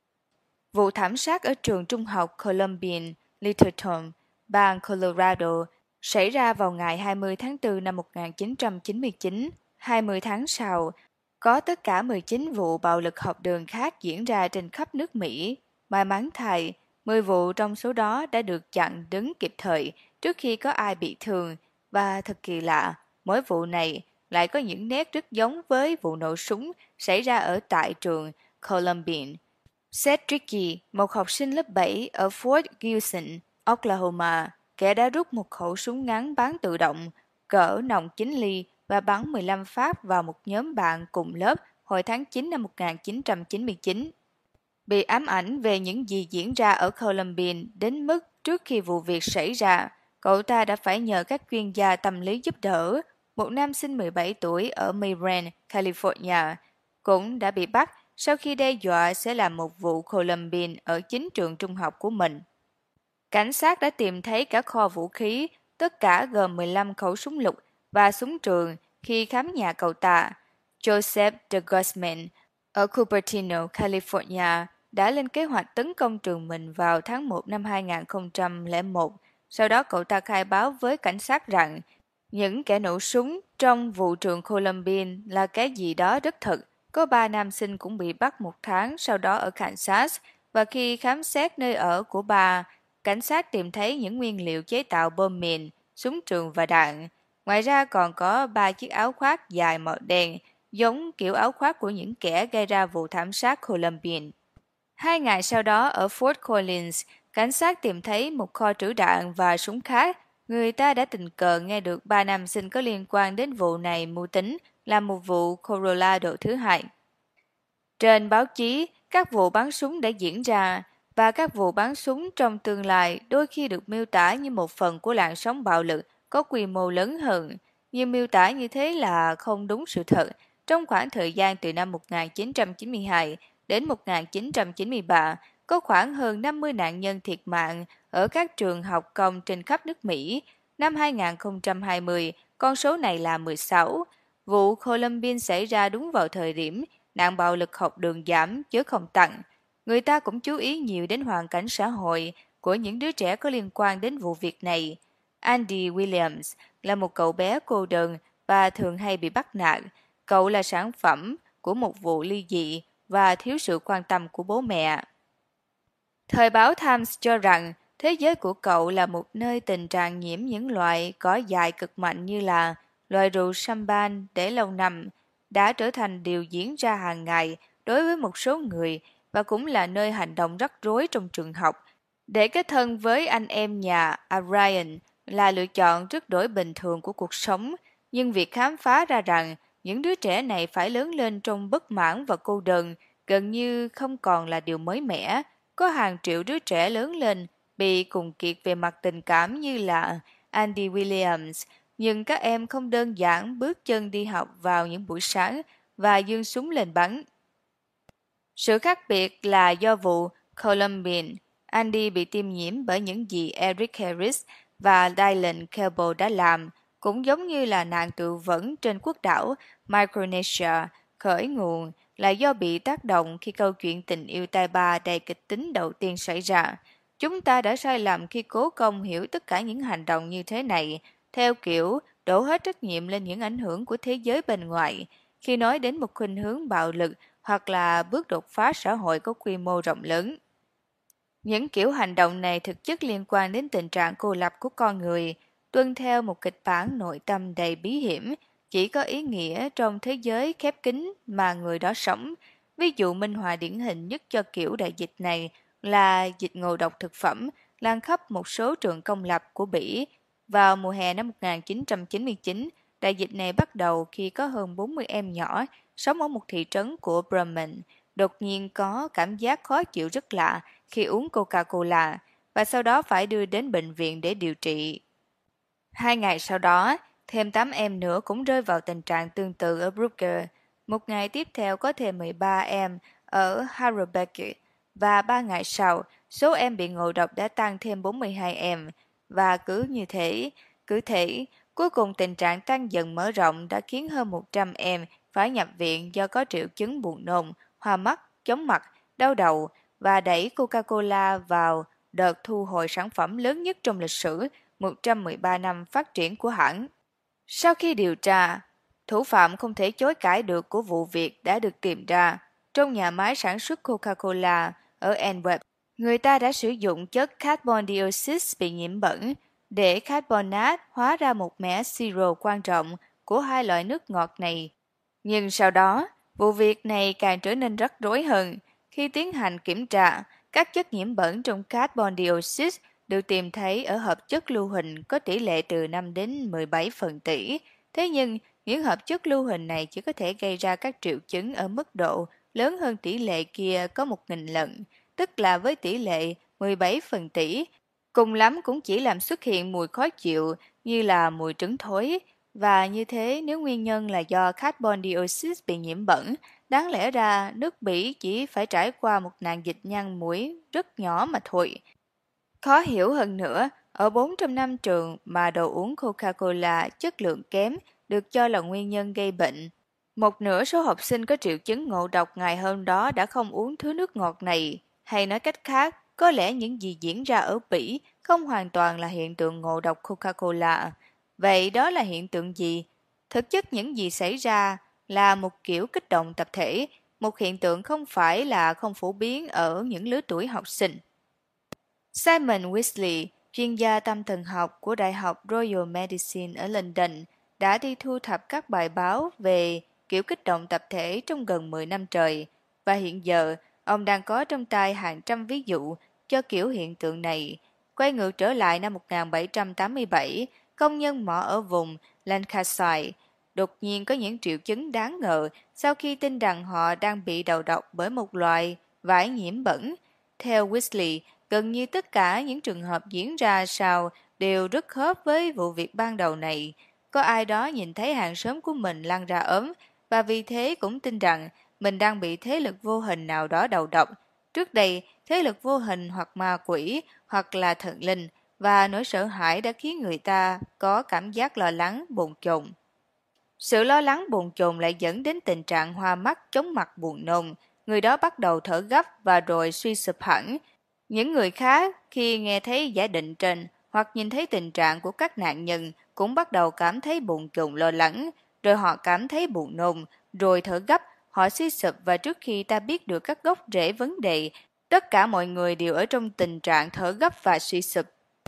Vụ thảm sát ở trường trung học Columbine, Littleton, bang Colorado xảy ra vào ngày hai mươi tháng tư năm một nghìn chín trăm chín mươi chín. hai mươi tháng sau, có tất cả mười chín vụ bạo lực học đường khác diễn ra trên khắp nước Mỹ. May mắn thay, mười vụ trong số đó đã được chặn đứng kịp thời trước khi có ai bị thương. Và thật kỳ lạ, mỗi vụ này lại có những nét rất giống với vụ nổ súng xảy ra ở tại trường Columbine. Seth Rickey, một học sinh lớp bảy ở Fort Gibson, Oklahoma, kẻ đã rút một khẩu súng ngắn bán tự động cỡ nòng chín ly và bắn mười lăm phát vào một nhóm bạn cùng lớp hồi tháng chín năm một nghìn chín trăm chín mươi chín. Bị ám ảnh về những gì diễn ra ở Columbine đến mức trước khi vụ việc xảy ra, cậu ta đã phải nhờ các chuyên gia tâm lý giúp đỡ. Một nam sinh mười bảy tuổi ở Mayran, California, cũng đã bị bắt sau khi đe dọa sẽ làm một vụ Columbine ở chính trường trung học của mình. Cảnh sát đã tìm thấy cả kho vũ khí, tất cả gồm mười lăm khẩu súng lục và súng trường khi khám nhà cậu ta. Joseph de Guzman ở Cupertino, California, đã lên kế hoạch tấn công trường mình vào tháng một năm hai nghìn không trăm lẻ một. Sau đó cậu ta khai báo với cảnh sát rằng những kẻ nổ súng trong vụ trường Columbine là cái gì đó rất thật. Có ba nam sinh cũng bị bắt một tháng sau đó ở Kansas, và khi khám xét nơi ở của bà, cảnh sát tìm thấy những nguyên liệu chế tạo bom mìn, súng trường và đạn. Ngoài ra còn có ba chiếc áo khoác dài màu đen, giống kiểu áo khoác của những kẻ gây ra vụ thảm sát Columbine. Hai ngày sau đó ở Fort Collins, cảnh sát tìm thấy một kho trữ đạn và súng khác. Người ta đã tình cờ nghe được ba nam sinh có liên quan đến vụ này mưu tính là một vụ Colorado thứ hai. Trên báo chí, các vụ bắn súng đã diễn ra, và các vụ bắn súng trong tương lai đôi khi được miêu tả như một phần của làn sóng bạo lực có quy mô lớn hơn. Nhưng miêu tả như thế là không đúng sự thật. Trong khoảng thời gian từ năm một nghìn chín trăm chín mươi hai đến một nghìn chín trăm chín mươi ba, có khoảng hơn năm mươi nạn nhân thiệt mạng ở các trường học công trên khắp nước Mỹ. Năm hai nghìn không trăm hai mươi, con số này là mười sáu. Vụ Columbine xảy ra đúng vào thời điểm nạn bạo lực học đường giảm chứ không tăng. Người ta cũng chú ý nhiều đến hoàn cảnh xã hội của những đứa trẻ có liên quan đến vụ việc này. Andy Williams là một cậu bé cô đơn và thường hay bị bắt nạt. Cậu là sản phẩm của một vụ ly dị và thiếu sự quan tâm của bố mẹ. Thời báo Times cho rằng thế giới của cậu là một nơi tình trạng nhiễm những loại cỏ dại cực mạnh như là loại rượu champagne để lâu năm đã trở thành điều diễn ra hàng ngày đối với một số người và cũng là nơi hành động rắc rối trong trường học. Để kết thân với anh em nhà Ryan là lựa chọn rất đổi bình thường của cuộc sống, nhưng việc khám phá ra rằng những đứa trẻ này phải lớn lên trong bất mãn và cô đơn gần như không còn là điều mới mẻ. Có hàng triệu đứa trẻ lớn lên bị cùng kiệt về mặt tình cảm như là Andy Williams, nhưng các em không đơn giản bước chân đi học vào những buổi sáng và giương súng lên bắn. Sự khác biệt là do vụ Columbine, Andy bị tiêm nhiễm bởi những gì Eric Harris và Dylan Campbell đã làm, cũng giống như là nạn tự vẫn trên quốc đảo Micronesia, khởi nguồn là do bị tác động khi câu chuyện tình yêu tai ba đầy kịch tính đầu tiên xảy ra. Chúng ta đã sai lầm khi cố công hiểu tất cả những hành động như thế này, theo kiểu đổ hết trách nhiệm lên những ảnh hưởng của thế giới bên ngoài, khi nói đến một khuynh hướng bạo lực hoặc là bước đột phá xã hội có quy mô rộng lớn. Những kiểu hành động này thực chất liên quan đến tình trạng cô lập của con người, tuân theo một kịch bản nội tâm đầy bí hiểm, chỉ có ý nghĩa trong thế giới khép kín mà người đó sống. Ví dụ minh họa điển hình nhất cho kiểu đại dịch này là dịch ngộ độc thực phẩm lan khắp một số trường công lập của Bỉ. Vào mùa hè năm một nghìn chín trăm chín mươi chín, đại dịch này bắt đầu khi có hơn bốn mươi em nhỏ sống ở một thị trấn của Bremen đột nhiên có cảm giác khó chịu rất lạ khi uống Coca-Cola và sau đó phải đưa đến bệnh viện để điều trị. Hai ngày sau đó, thêm tám em nữa cũng rơi vào tình trạng tương tự ở Brugge. Một ngày tiếp theo có thêm mười ba em ở Harrebeke và ba ngày sau, số em bị ngộ độc đã tăng thêm bốn mươi hai em. Và cứ như thế, cứ thế, cuối cùng tình trạng tăng dần mở rộng đã khiến hơn một trăm em phải nhập viện do có triệu chứng buồn nôn, hoa mắt, chóng mặt, đau đầu và đẩy Coca-Cola vào đợt thu hồi sản phẩm lớn nhất trong lịch sử một trăm mười ba năm phát triển của hãng. Sau khi điều tra, thủ phạm không thể chối cãi được của vụ việc đã được tìm ra. Trong nhà máy sản xuất Coca-Cola ở Antwerp, người ta đã sử dụng chất carbon dioxide bị nhiễm bẩn để carbonate hóa ra một mẻ siro quan trọng của hai loại nước ngọt này. Nhưng sau đó, vụ việc này càng trở nên rắc rối hơn. Khi tiến hành kiểm tra, các chất nhiễm bẩn trong carbon dioxide được tìm thấy ở hợp chất lưu huỳnh có tỷ lệ từ năm đến mười bảy phần tỷ. Thế nhưng, những hợp chất lưu huỳnh này chỉ có thể gây ra các triệu chứng ở mức độ lớn hơn tỷ lệ kia có một nghìn lần, tức là với tỷ lệ mười bảy phần tỷ. Cùng lắm cũng chỉ làm xuất hiện mùi khó chịu như là mùi trứng thối. Và như thế nếu nguyên nhân là do carbon dioxide bị nhiễm bẩn, đáng lẽ ra nước Bỉ chỉ phải trải qua một nạn dịch nhăn mũi rất nhỏ mà thôi. Khó hiểu hơn nữa, ở bốn trăm năm trường mà đồ uống Coca-Cola chất lượng kém được cho là nguyên nhân gây bệnh. Một nửa số học sinh có triệu chứng ngộ độc ngày hôm đó đã không uống thứ nước ngọt này. Hay nói cách khác, có lẽ những gì diễn ra ở Bỉ không hoàn toàn là hiện tượng ngộ độc Coca-Cola. Vậy đó là hiện tượng gì? Thực chất những gì xảy ra là một kiểu kích động tập thể, một hiện tượng không phải là không phổ biến ở những lứa tuổi học sinh. Simon Weasley, chuyên gia tâm thần học của Đại học Royal Medicine ở London, đã đi thu thập các bài báo về kiểu kích động tập thể trong gần mười năm trời, và hiện giờ ông đang có trong tay hàng trăm ví dụ cho kiểu hiện tượng này. Quay ngược trở lại năm một nghìn bảy trăm tám mươi bảy, công nhân mỏ ở vùng Lancashire đột nhiên có những triệu chứng đáng ngờ sau khi tin rằng họ đang bị đầu độc bởi một loại vải nhiễm bẩn. Theo Weasley, gần như tất cả những trường hợp diễn ra sau đều rất khớp với vụ việc ban đầu này. Có ai đó nhìn thấy hàng xóm của mình lăn ra ốm và vì thế cũng tin rằng mình đang bị thế lực vô hình nào đó đầu độc. Trước đây, thế lực vô hình hoặc ma quỷ hoặc là thần linh và nỗi sợ hãi đã khiến người ta có cảm giác lo lắng, bồn chồn. Sự lo lắng bồn chồn lại dẫn đến tình trạng hoa mắt, chóng mặt, buồn nôn. Người đó bắt đầu thở gấp và rồi suy sụp hẳn. Những người khác khi nghe thấy giả định trên hoặc nhìn thấy tình trạng của các nạn nhân cũng bắt đầu cảm thấy bồn chồn lo lắng, rồi họ cảm thấy buồn nôn, rồi thở gấp, họ suy sụp và trước khi ta biết được các gốc rễ vấn đề, tất cả mọi người đều ở trong tình trạng thở gấp và suy sụp.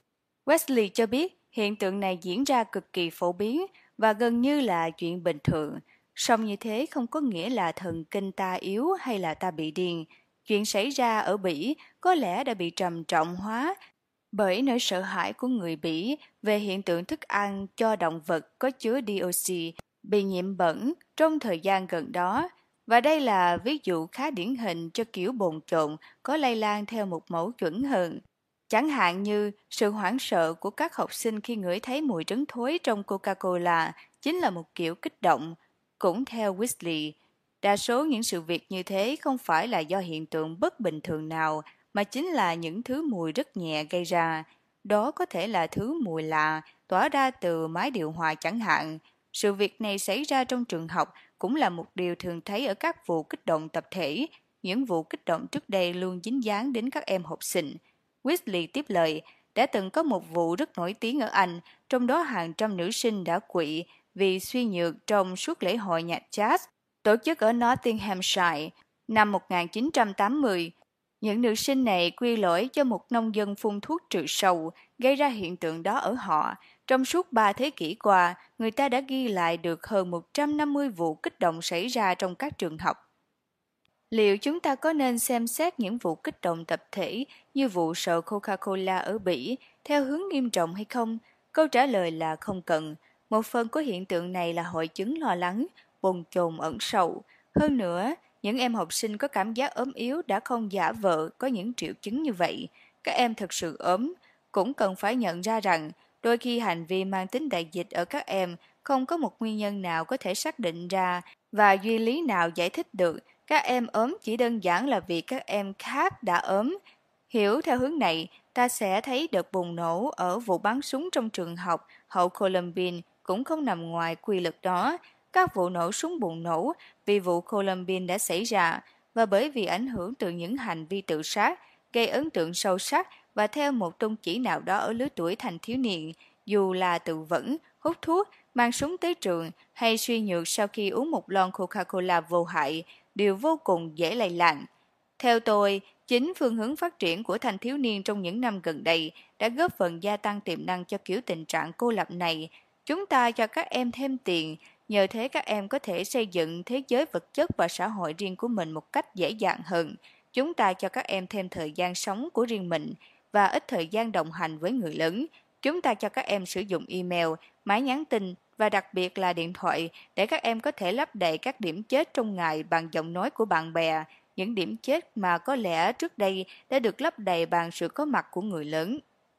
Wesley cho biết hiện tượng này diễn ra cực kỳ phổ biến và gần như là chuyện bình thường. Song như thế không có nghĩa là thần kinh ta yếu hay là ta bị điên. Chuyện xảy ra ở Bỉ có lẽ đã bị trầm trọng hóa bởi nỗi sợ hãi của người Bỉ về hiện tượng thức ăn cho động vật có chứa dioxin bị nhiễm bẩn trong thời gian gần đó. Và đây là ví dụ khá điển hình cho kiểu bồn chồn có lây lan theo một mẫu chuẩn hơn. Chẳng hạn như sự hoảng sợ của các học sinh khi ngửi thấy mùi trứng thối trong Coca-Cola chính là một kiểu kích động. Cũng theo Wesley, đa số những sự việc như thế không phải là do hiện tượng bất bình thường nào, mà chính là những thứ mùi rất nhẹ gây ra. Đó có thể là thứ mùi lạ tỏa ra từ máy điều hòa chẳng hạn. Sự việc này xảy ra trong trường học cũng là một điều thường thấy ở các vụ kích động tập thể. Những vụ kích động trước đây luôn dính dáng đến các em học sinh. Wesley tiếp lời, đã từng có một vụ rất nổi tiếng ở Anh, trong đó hàng trăm nữ sinh đã quỵ vì suy nhược trong suốt lễ hội nhạc jazz tổ chức ở Nottinghamshire năm một nghìn chín trăm tám mươi. Những nữ sinh này quy lỗi cho một nông dân phun thuốc trừ sâu, gây ra hiện tượng đó ở họ. Trong suốt ba thế kỷ qua, người ta đã ghi lại được hơn một trăm năm mươi vụ kích động xảy ra trong các trường học. Liệu chúng ta có nên xem xét những vụ kích động tập thể như vụ sợ Coca-Cola ở Bỉ theo hướng nghiêm trọng hay không? Câu trả lời là không cần. Một phần của hiện tượng này là hội chứng lo lắng, bồn chồn ẩn sâu. Hơn nữa, những em học sinh có cảm giác ốm yếu đã không giả vờ có những triệu chứng như vậy. Các em thực sự ốm, cũng cần phải nhận ra rằng đôi khi hành vi mang tính đại dịch ở các em không có một nguyên nhân nào có thể xác định ra và duy lý nào giải thích được. Các em ốm chỉ đơn giản là vì các em khác đã ốm. Hiểu theo hướng này, ta sẽ thấy đợt bùng nổ ở vụ bắn súng trong trường học hậu Columbine cũng không nằm ngoài quy luật đó. Các vụ nổ súng bùng nổ vì vụ Columbine đã xảy ra và bởi vì ảnh hưởng từ những hành vi tự sát, gây ấn tượng sâu sắc và theo một tôn chỉ nào đó ở lứa tuổi thành thiếu niên, dù là tự vẫn, hút thuốc, mang súng tới trường hay suy nhược sau khi uống một lon Coca-Cola vô hại, đều vô cùng dễ lây lan. Theo tôi, chính phương hướng phát triển của thanh thiếu niên trong những năm gần đây đã góp phần gia tăng tiềm năng cho kiểu tình trạng cô lập này. Chúng ta cho các em thêm tiền, nhờ thế các em có thể xây dựng thế giới vật chất và xã hội riêng của mình một cách dễ dàng hơn. Chúng ta cho các em thêm thời gian sống của riêng mình và ít thời gian đồng hành với người lớn. Chúng ta cho các em sử dụng email, máy nhắn tin và đặc biệt là điện thoại để các em có thể lấp đầy các điểm chết trong ngày bằng giọng nói của bạn bè, những điểm chết mà có lẽ trước đây đã được lấp đầy bằng sự có mặt của người lớn.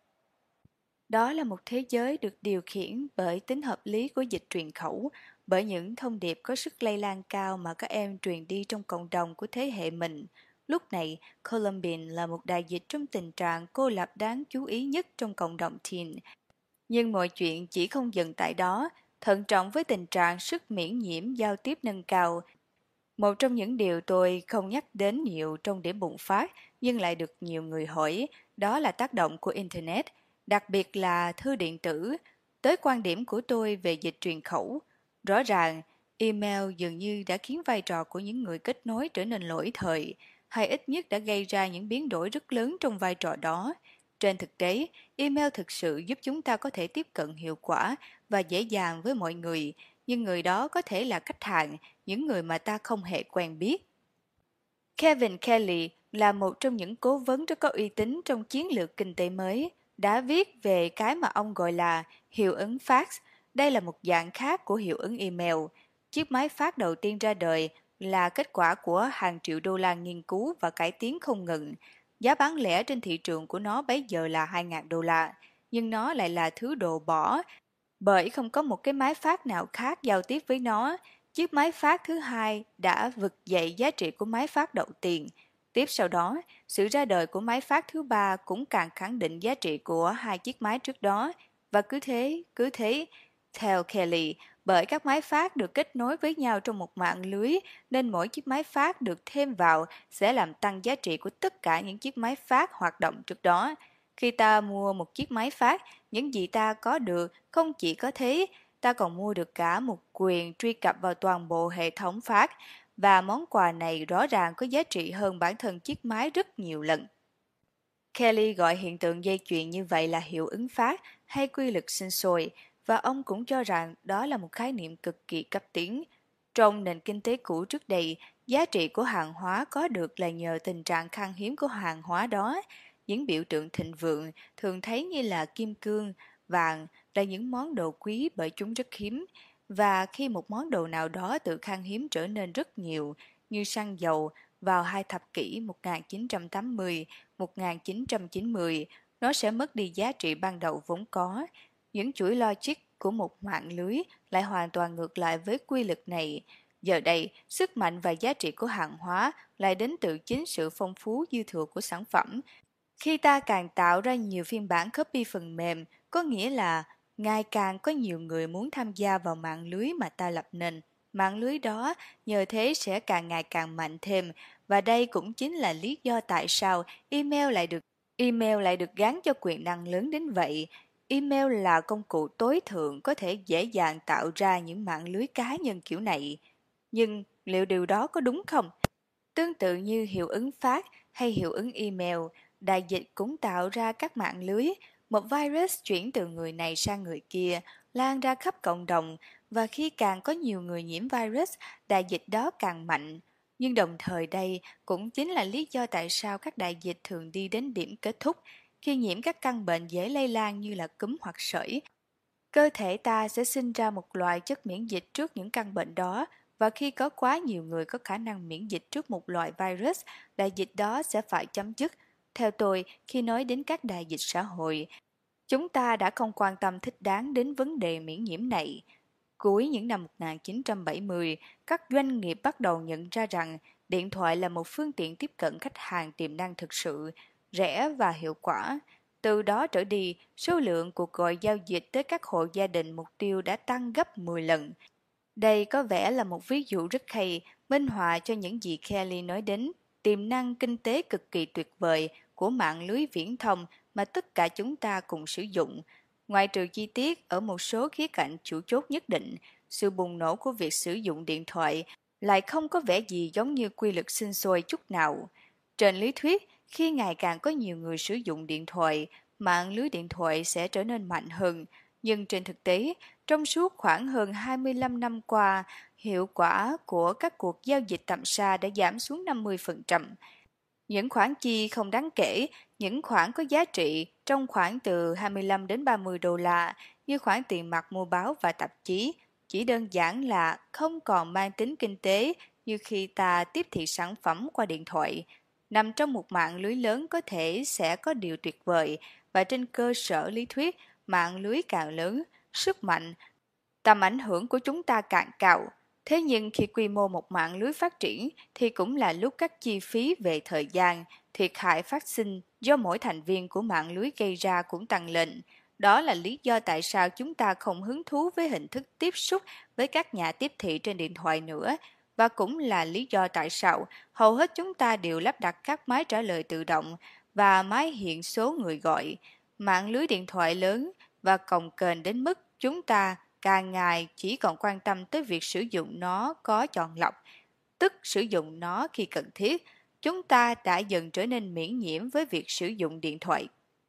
Đó là một thế giới được điều khiển bởi tính hợp lý của dịch truyền khẩu, bởi những thông điệp có sức lây lan cao mà các em truyền đi trong cộng đồng của thế hệ mình. Lúc này, Columbine là một đại dịch trong tình trạng cô lập đáng chú ý nhất trong cộng đồng teen. Nhưng mọi chuyện chỉ không dừng tại đó, thận trọng với tình trạng sức miễn nhiễm giao tiếp nâng cao. Một trong những điều tôi không nhắc đến nhiều trong điểm bùng phát, nhưng lại được nhiều người hỏi, đó là tác động của Internet, đặc biệt là thư điện tử, tới quan điểm của tôi về dịch truyền khẩu. Rõ ràng, email dường như đã khiến vai trò của những người kết nối trở nên lỗi thời, hay ít nhất đã gây ra những biến đổi rất lớn trong vai trò đó. Trên thực tế, email thực sự giúp chúng ta có thể tiếp cận hiệu quả và dễ dàng với mọi người, nhưng người đó có thể là khách hàng, những người mà ta không hề quen biết. Kevin Kelly là một trong những cố vấn rất có uy tín trong chiến lược kinh tế mới, đã viết về cái mà ông gọi là hiệu ứng fax. Đây là một dạng khác của hiệu ứng email. Chiếc máy fax đầu tiên ra đời là kết quả của hàng triệu đô la nghiên cứu và cải tiến không ngừng. Giá bán lẻ trên thị trường của nó bấy giờ là hai nghìn đô la, nhưng nó lại là thứ đồ bỏ, bởi không có một cái máy phát nào khác giao tiếp với nó. Chiếc máy phát thứ hai đã vực dậy giá trị của máy phát đầu tiên. Tiếp sau đó, sự ra đời của máy phát thứ ba cũng càng khẳng định giá trị của hai chiếc máy trước đó, và cứ thế, cứ thế. Theo Kelly, Bởi các máy phát được kết nối với nhau trong một mạng lưới, nên mỗi chiếc máy phát được thêm vào sẽ làm tăng giá trị của tất cả những chiếc máy phát hoạt động trước đó. Khi ta mua một chiếc máy phát, những gì ta có được không chỉ có thế, ta còn mua được cả một quyền truy cập vào toàn bộ hệ thống phát, và món quà này rõ ràng có giá trị hơn bản thân chiếc máy rất nhiều lần. Kelly gọi hiện tượng dây chuyền như vậy là hiệu ứng phát hay quy luật sinh sôi, và ông cũng cho rằng đó là một khái niệm cực kỳ cấp tiến. Trong nền kinh tế cũ trước đây, giá trị của hàng hóa có được là nhờ tình trạng khan hiếm của hàng hóa đó. Những biểu tượng thịnh vượng thường thấy như là kim cương, vàng là những món đồ quý bởi chúng rất hiếm, và khi một món đồ nào đó từ khan hiếm trở nên rất nhiều, như xăng dầu, vào hai thập kỷ một nghìn chín trăm tám mươi đến một nghìn chín trăm chín mươi, nó sẽ mất đi giá trị ban đầu vốn có. Những chuỗi logic của một mạng lưới lại hoàn toàn ngược lại với quy luật này. Giờ đây, sức mạnh và giá trị của hàng hóa lại đến từ chính sự phong phú dư thừa của sản phẩm. Khi ta càng tạo ra nhiều phiên bản copy phần mềm, có nghĩa là ngày càng có nhiều người muốn tham gia vào mạng lưới mà ta lập nên. Mạng lưới đó nhờ thế sẽ càng ngày càng mạnh thêm, và đây cũng chính là lý do tại sao email lại được email lại được gắn cho quyền năng lớn đến vậy. Email là công cụ tối thượng có thể dễ dàng tạo ra những mạng lưới cá nhân kiểu này. Nhưng liệu điều đó có đúng không? Tương tự như hiệu ứng phát hay hiệu ứng email, đại dịch cũng tạo ra các mạng lưới. Một virus chuyển từ người này sang người kia, lan ra khắp cộng đồng, và khi càng có nhiều người nhiễm virus, đại dịch đó càng mạnh. Nhưng đồng thời đây cũng chính là lý do tại sao các đại dịch thường đi đến điểm kết thúc. Khi nhiễm các căn bệnh dễ lây lan như là cúm hoặc sởi, cơ thể ta sẽ sinh ra một loại chất miễn dịch trước những căn bệnh đó, và khi có quá nhiều người có khả năng miễn dịch trước một loại virus, đại dịch đó sẽ phải chấm dứt. Theo tôi, khi nói đến các đại dịch xã hội, chúng ta đã không quan tâm thích đáng đến vấn đề miễn nhiễm này. Cuối những năm một nghìn chín trăm bảy mươi, các doanh nghiệp bắt đầu nhận ra rằng điện thoại là một phương tiện tiếp cận khách hàng tiềm năng thực sự, rẻ và hiệu quả. Từ đó trở đi, số lượng cuộc gọi giao dịch tới các hộ gia đình mục tiêu đã tăng gấp mười lần. Đây có vẻ là một ví dụ rất hay, minh họa cho những gì Kelly nói đến, tiềm năng kinh tế cực kỳ tuyệt vời của mạng lưới viễn thông mà tất cả chúng ta cùng sử dụng. Ngoại trừ chi tiết ở một số khía cạnh chủ chốt nhất định, sự bùng nổ của việc sử dụng điện thoại lại không có vẻ gì giống như quy luật sinh sôi chút nào. Trên lý thuyết, khi ngày càng có nhiều người sử dụng điện thoại, mạng lưới điện thoại sẽ trở nên mạnh hơn. Nhưng trên thực tế, trong suốt khoảng hơn hai mươi lăm năm qua, hiệu quả của các cuộc giao dịch tầm xa đã giảm xuống năm mươi phần trăm. Những khoản chi không đáng kể, những khoản có giá trị trong khoảng từ hai mươi lăm đến ba mươi đô la, như khoản tiền mặt mua báo và tạp chí, chỉ đơn giản là không còn mang tính kinh tế như khi ta tiếp thị sản phẩm qua điện thoại. Nằm trong một mạng lưới lớn có thể sẽ có điều tuyệt vời, và trên cơ sở lý thuyết, mạng lưới càng lớn, sức mạnh, tầm ảnh hưởng của chúng ta càng cao. Thế nhưng khi quy mô một mạng lưới phát triển thì cũng là lúc các chi phí về thời gian, thiệt hại phát sinh do mỗi thành viên của mạng lưới gây ra cũng tăng lên. Đó là lý do tại sao chúng ta không hứng thú với hình thức tiếp xúc với các nhà tiếp thị trên điện thoại nữa, và cũng là lý do tại sao hầu hết chúng ta đều lắp đặt các máy trả lời tự động và máy hiện số người gọi. Mạng lưới điện thoại lớn và cồng kềnh đến mức chúng ta càng ngày chỉ còn quan tâm tới việc sử dụng nó có chọn lọc, tức sử dụng nó khi cần thiết. Chúng ta đã dần trở nên miễn nhiễm với việc sử dụng điện thoại.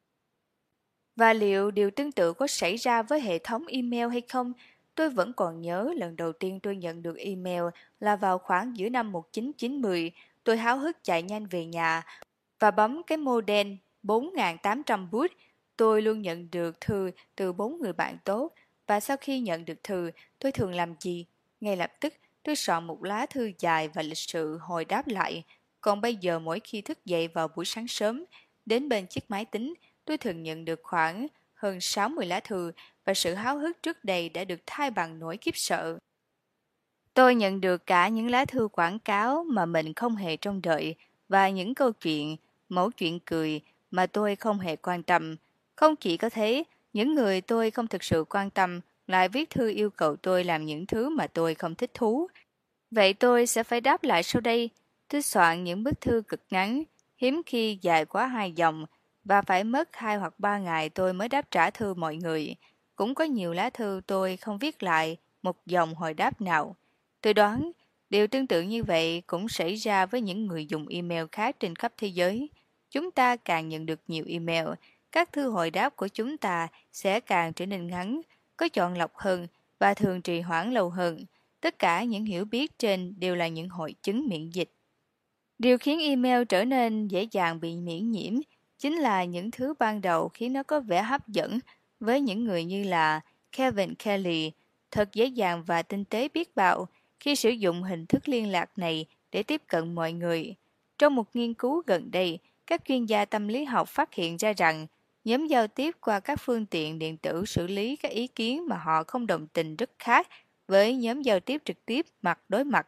Và liệu điều tương tự có xảy ra với hệ thống email hay không? Tôi vẫn còn nhớ lần đầu tiên tôi nhận được email là vào khoảng giữa năm một nghìn chín trăm chín mươi. Tôi háo hức chạy nhanh về nhà và bấm cái modem bốn nghìn tám trăm bút. Tôi luôn nhận được thư từ bốn người bạn tốt, và sau khi nhận được thư, tôi thường làm gì? Ngay lập tức, tôi soạn một lá thư dài và lịch sự hồi đáp lại. Còn bây giờ mỗi khi thức dậy vào buổi sáng sớm, đến bên chiếc máy tính, tôi thường nhận được khoảng hơn sáu mươi lá thư, và sự háo hức trước đây đã được thay bằng nỗi khiếp sợ. Tôi nhận được cả những lá thư quảng cáo mà mình không hề trông đợi, và những câu chuyện, mẩu chuyện cười mà tôi không hề quan tâm. Không chỉ có thế, những người tôi không thực sự quan tâm lại viết thư yêu cầu tôi làm những thứ mà tôi không thích thú. Vậy tôi sẽ phải đáp lại sau đây. Tôi soạn những bức thư cực ngắn, hiếm khi dài quá hai dòng, và phải mất hai hoặc ba ngày tôi mới đáp trả thư mọi người. Cũng có nhiều lá thư tôi không viết lại một dòng hồi đáp nào. Tôi đoán, điều tương tự như vậy cũng xảy ra với những người dùng email khác trên khắp thế giới. Chúng ta càng nhận được nhiều email, các thư hồi đáp của chúng ta sẽ càng trở nên ngắn, có chọn lọc hơn và thường trì hoãn lâu hơn. Tất cả những hiểu biết trên đều là những hội chứng miễn dịch. Điều khiến email trở nên dễ dàng bị miễn nhiễm chính là những thứ ban đầu khiến nó có vẻ hấp dẫn với những người như là Kevin Kelly, thật dễ dàng và tinh tế biết bao khi sử dụng hình thức liên lạc này để tiếp cận mọi người. Trong một nghiên cứu gần đây, các chuyên gia tâm lý học phát hiện ra rằng nhóm giao tiếp qua các phương tiện điện tử xử lý các ý kiến mà họ không đồng tình rất khác với nhóm giao tiếp trực tiếp mặt đối mặt.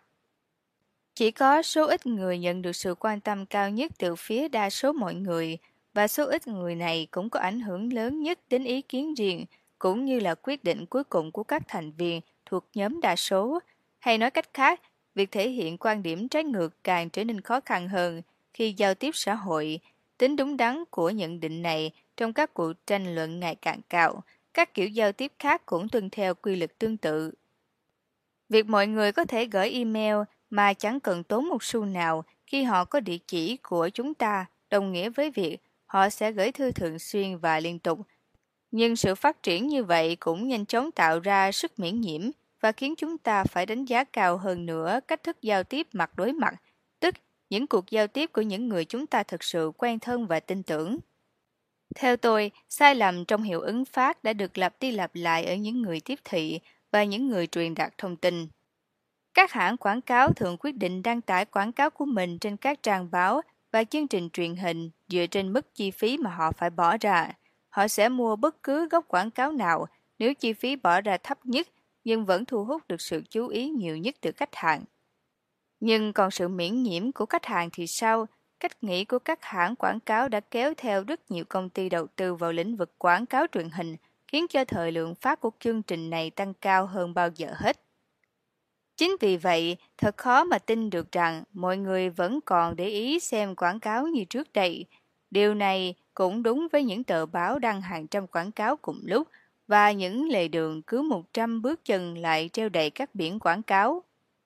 Chỉ có số ít người nhận được sự quan tâm cao nhất từ phía đa số mọi người, và số ít người này cũng có ảnh hưởng lớn nhất đến ý kiến riêng, cũng như là quyết định cuối cùng của các thành viên thuộc nhóm đa số. Hay nói cách khác, việc thể hiện quan điểm trái ngược càng trở nên khó khăn hơn khi giao tiếp xã hội. Tính đúng đắn của nhận định này trong các cuộc tranh luận ngày càng cao. Các kiểu giao tiếp khác cũng tuân theo quy luật tương tự. Việc mọi người có thể gửi email mà chẳng cần tốn một xu nào khi họ có địa chỉ của chúng ta, đồng nghĩa với việc họ sẽ gửi thư thường xuyên và liên tục. Nhưng sự phát triển như vậy cũng nhanh chóng tạo ra sức miễn nhiễm và khiến chúng ta phải đánh giá cao hơn nữa cách thức giao tiếp mặt đối mặt, tức những cuộc giao tiếp của những người chúng ta thực sự quen thân và tin tưởng. Theo tôi, sai lầm trong hiệu ứng phát đã được lặp đi lặp lại ở những người tiếp thị và những người truyền đạt thông tin. Các hãng quảng cáo thường quyết định đăng tải quảng cáo của mình trên các trang báo và chương trình truyền hình dựa trên mức chi phí mà họ phải bỏ ra. Họ sẽ mua bất cứ góc quảng cáo nào nếu chi phí bỏ ra thấp nhất nhưng vẫn thu hút được sự chú ý nhiều nhất từ khách hàng. Nhưng còn sự miễn nhiễm của khách hàng thì sao? Cách nghĩ của các hãng quảng cáo đã kéo theo rất nhiều công ty đầu tư vào lĩnh vực quảng cáo truyền hình, khiến cho thời lượng phát của chương trình này tăng cao hơn bao giờ hết. Chính vì vậy, thật khó mà tin được rằng mọi người vẫn còn để ý xem quảng cáo như trước đây. Điều này cũng đúng với những tờ báo đăng hàng trăm quảng cáo cùng lúc và những lề đường cứ một trăm bước chân lại treo đầy các biển quảng cáo.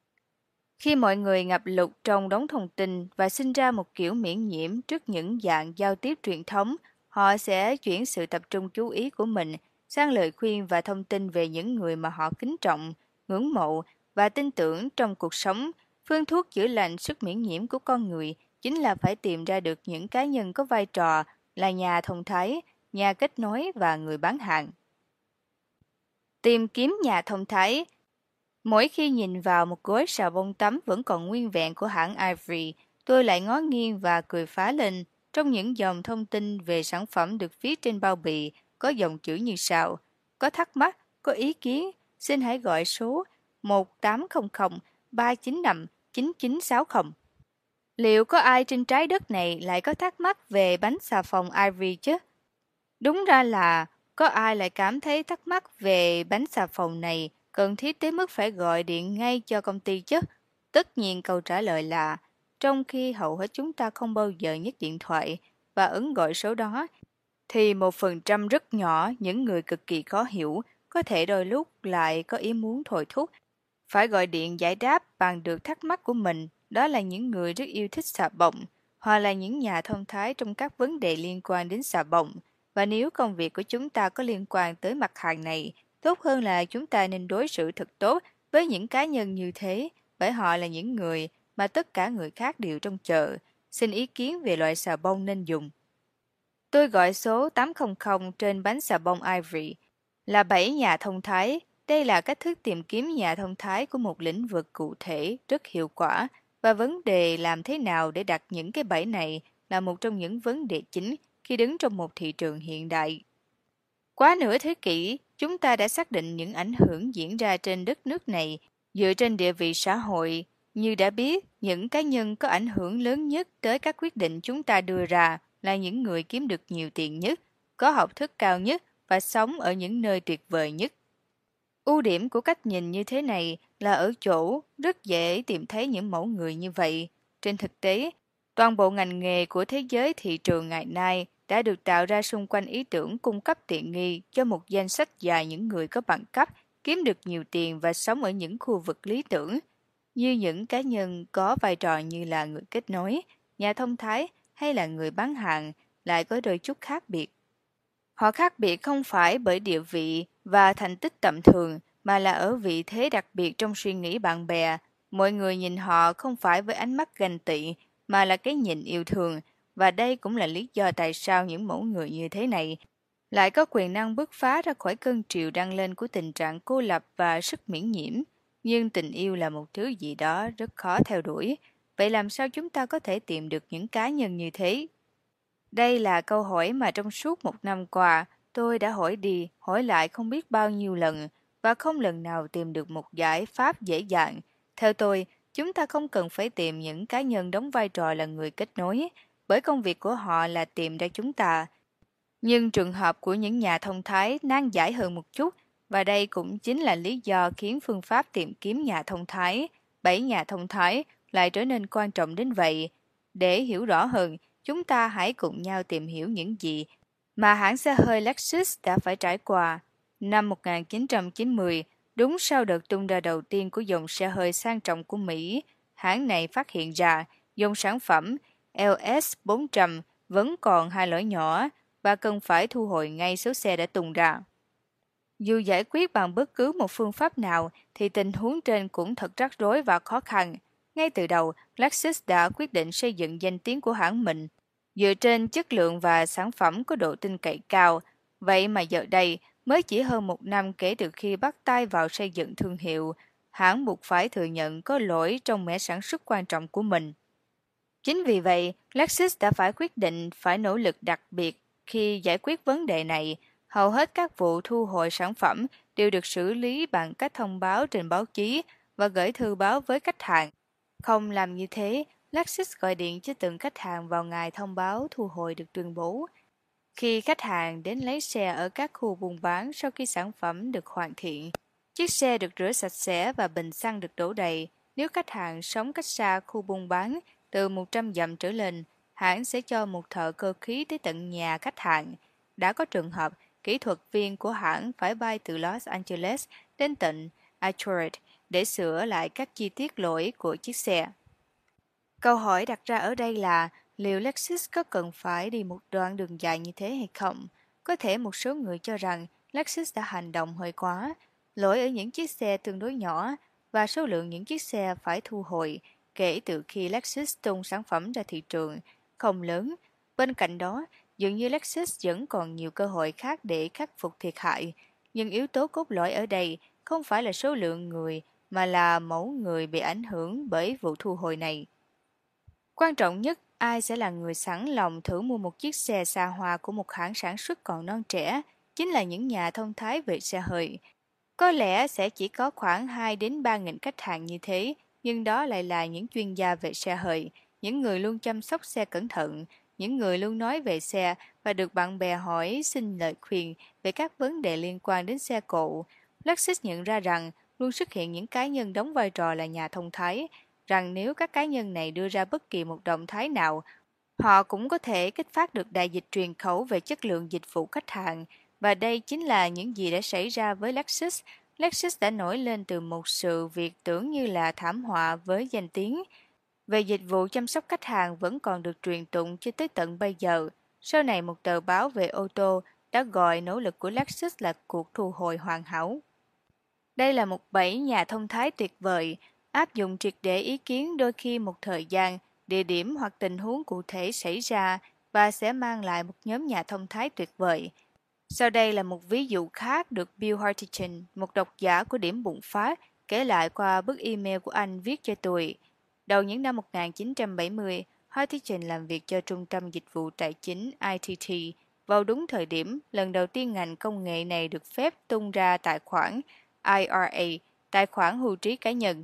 Khi mọi người ngập lụt trong đống thông tin và sinh ra một kiểu miễn nhiễm trước những dạng giao tiếp truyền thống, họ sẽ chuyển sự tập trung chú ý của mình sang lời khuyên và thông tin về những người mà họ kính trọng, ngưỡng mộ và tin tưởng trong cuộc sống. Phương thuốc chữa lành sức miễn nhiễm của con người chính là phải tìm ra được những cá nhân có vai trò là nhà thông thái, nhà kết nối và người bán hàng. Tìm kiếm nhà thông thái. Mỗi khi nhìn vào một gối xà bông tắm vẫn còn nguyên vẹn của hãng Ivory, tôi lại ngó nghiêng và cười phá lên. Trong những dòng thông tin về sản phẩm được viết trên bao bì, có dòng chữ như sau: có thắc mắc, có ý kiến, xin hãy gọi số một tám không không ba chín năm chín chín sáu không. Liệu có ai trên trái đất này lại có thắc mắc về bánh xà phòng Ivory chứ? Đúng ra là có ai lại cảm thấy thắc mắc về bánh xà phòng này cần thiết tới mức phải gọi điện ngay cho công ty chứ? Tất nhiên câu trả lời là, trong khi hầu hết chúng ta không bao giờ nhấc điện thoại và ấn gọi số đó, thì một phần trăm rất nhỏ những người cực kỳ khó hiểu có thể đôi lúc lại có ý muốn thôi thúc phải gọi điện giải đáp bằng được thắc mắc của mình. Đó là những người rất yêu thích xà bông, hoặc là những nhà thông thái trong các vấn đề liên quan đến xà bông. Và nếu công việc của chúng ta có liên quan tới mặt hàng này, tốt hơn là chúng ta nên đối xử thật tốt với những cá nhân như thế, bởi họ là những người mà tất cả người khác đều trông chờ, xin ý kiến về loại xà bông nên dùng. Tôi gọi số tám không không trên bánh xà bông Ivory là bảy nhà thông thái. Đây là cách thức tìm kiếm nhà thông thái của một lĩnh vực cụ thể rất hiệu quả, và vấn đề làm thế nào để đặt những cái bẫy này là một trong những vấn đề chính khi đứng trong một thị trường hiện đại. Quá nửa thế kỷ, chúng ta đã xác định những ảnh hưởng diễn ra trên đất nước này dựa trên địa vị xã hội. Như đã biết, những cá nhân có ảnh hưởng lớn nhất tới các quyết định chúng ta đưa ra là những người kiếm được nhiều tiền nhất, có học thức cao nhất và sống ở những nơi tuyệt vời nhất. Ưu điểm của cách nhìn như thế này là ở chỗ rất dễ tìm thấy những mẫu người như vậy. Trên thực tế, toàn bộ ngành nghề của thế giới thị trường ngày nay đã được tạo ra xung quanh ý tưởng cung cấp tiện nghi cho một danh sách dài những người có bằng cấp, kiếm được nhiều tiền và sống ở những khu vực lý tưởng, như những cá nhân có vai trò như là người kết nối, nhà thông thái hay là người bán hàng lại có đôi chút khác biệt. Họ khác biệt không phải bởi địa vị và thành tích tầm thường, mà là ở vị thế đặc biệt trong suy nghĩ bạn bè. Mọi người nhìn họ không phải với ánh mắt ganh tị, mà là cái nhìn yêu thương, và đây cũng là lý do tại sao những mẫu người như thế này lại có quyền năng bứt phá ra khỏi cơn triều dâng lên của tình trạng cô lập và sức miễn nhiễm. Nhưng tình yêu là một thứ gì đó rất khó theo đuổi. Vậy làm sao chúng ta có thể tìm được những cá nhân như thế? Đây là câu hỏi mà trong suốt một năm qua, tôi đã hỏi đi, hỏi lại không biết bao nhiêu lần, và không lần nào tìm được một giải pháp dễ dàng. Theo tôi, chúng ta không cần phải tìm những cá nhân đóng vai trò là người kết nối, bởi công việc của họ là tìm ra chúng ta. Nhưng trường hợp của những nhà thông thái nan giải hơn một chút, và đây cũng chính là lý do khiến phương pháp tìm kiếm nhà thông thái, bảy nhà thông thái, lại trở nên quan trọng đến vậy. Để hiểu rõ hơn, chúng ta hãy cùng nhau tìm hiểu những gì mà hãng xe hơi Lexus đã phải trải qua. Năm một nghìn chín trăm chín mươi, đúng sau đợt tung ra đầu tiên của dòng xe hơi sang trọng của Mỹ, hãng này phát hiện ra dòng sản phẩm L S bốn trăm vẫn còn hai lỗi nhỏ và cần phải thu hồi ngay số xe đã tung ra. Dù giải quyết bằng bất cứ một phương pháp nào thì tình huống trên cũng thật rắc rối và khó khăn. Ngay từ đầu, Lexus đã quyết định xây dựng danh tiếng của hãng mình dựa trên chất lượng và sản phẩm có độ tin cậy cao. Vậy mà giờ đây, mới chỉ hơn một năm kể từ khi bắt tay vào xây dựng thương hiệu, hãng buộc phải thừa nhận có lỗi trong mẻ sản xuất quan trọng của mình. Chính vì vậy, Lexus đã phải quyết định phải nỗ lực đặc biệt khi giải quyết vấn đề này. Hầu hết các vụ thu hồi sản phẩm đều được xử lý bằng cách thông báo trên báo chí và gửi thư báo với khách hàng. Không làm như thế, Lexus gọi điện cho từng khách hàng vào ngày thông báo thu hồi được tuyên bố. Khi khách hàng đến lấy xe ở các khu buôn bán sau khi sản phẩm được hoàn thiện, chiếc xe được rửa sạch sẽ và bình xăng được đổ đầy. Nếu khách hàng sống cách xa khu buôn bán từ một trăm dặm trở lên, hãng sẽ cho một thợ cơ khí tới tận nhà khách hàng. Đã có trường hợp, kỹ thuật viên của hãng phải bay từ Los Angeles đến tận Detroit để sửa lại các chi tiết lỗi của chiếc xe. Câu hỏi đặt ra ở đây là liệu Lexus có cần phải đi một đoạn đường dài như thế hay không? Có thể một số người cho rằng Lexus đã hành động hơi quá, lỗi ở những chiếc xe tương đối nhỏ và số lượng những chiếc xe phải thu hồi kể từ khi Lexus tung sản phẩm ra thị trường không lớn. Bên cạnh đó, dường như Lexus vẫn còn nhiều cơ hội khác để khắc phục thiệt hại. Nhưng yếu tố cốt lõi ở đây không phải là số lượng người mà là mẫu người bị ảnh hưởng bởi vụ thu hồi này. Quan trọng nhất, ai sẽ là người sẵn lòng thử mua một chiếc xe xa hoa của một hãng sản xuất còn non trẻ, chính là những nhà thông thái về xe hơi. Có lẽ sẽ chỉ có khoảng hai đến ba nghìn khách hàng như thế, nhưng đó lại là những chuyên gia về xe hơi, những người luôn chăm sóc xe cẩn thận, những người luôn nói về xe và được bạn bè hỏi xin lời khuyên về các vấn đề liên quan đến xe cộ. Lexus nhận ra rằng luôn xuất hiện những cá nhân đóng vai trò là nhà thông thái, rằng nếu các cá nhân này đưa ra bất kỳ một động thái nào, họ cũng có thể kích phát được đại dịch truyền khẩu về chất lượng dịch vụ khách hàng. Và đây chính là những gì đã xảy ra với Lexus. Lexus đã nổi lên từ một sự việc tưởng như là thảm họa với danh tiếng. Về dịch vụ chăm sóc khách hàng vẫn còn được truyền tụng cho tới tận bây giờ. Sau này một tờ báo về ô tô đã gọi nỗ lực của Lexus là cuộc thu hồi hoàn hảo. Đây là một bẫy nhà thông thái tuyệt vời, áp dụng triệt để ý kiến đôi khi một thời gian, địa điểm hoặc tình huống cụ thể xảy ra và sẽ mang lại một nhóm nhà thông thái tuyệt vời. Sau đây là một ví dụ khác được Bill Hartigan, một độc giả của Điểm Bùng Phát, kể lại qua bức email của anh viết cho tôi. Đầu những năm một nghìn chín trăm bảy mươi, Hartigan làm việc cho Trung tâm Dịch vụ Tài chính I T T. Vào đúng thời điểm, lần đầu tiên ngành công nghệ này được phép tung ra tài khoản I R A, tài khoản hưu trí cá nhân.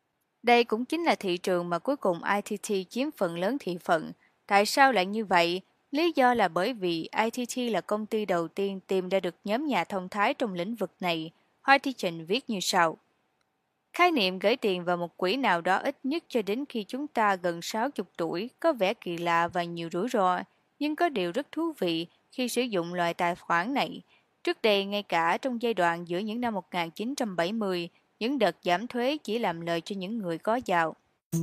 Đây cũng chính là thị trường mà cuối cùng I T T chiếm phần lớn thị phần. Tại sao lại như vậy? Lý do là bởi vì I T T là công ty đầu tiên tìm ra được nhóm nhà thông thái trong lĩnh vực này. Hoa Thi Trình viết như sau. Khái niệm gửi tiền vào một quỹ nào đó ít nhất cho đến khi chúng ta gần sáu mươi tuổi có vẻ kỳ lạ và nhiều rủi ro, nhưng có điều rất thú vị khi sử dụng loại tài khoản này. Trước đây, ngay cả trong giai đoạn giữa những năm một nghìn chín trăm bảy mươi, những đợt giảm thuế chỉ làm lời cho những người có giàu.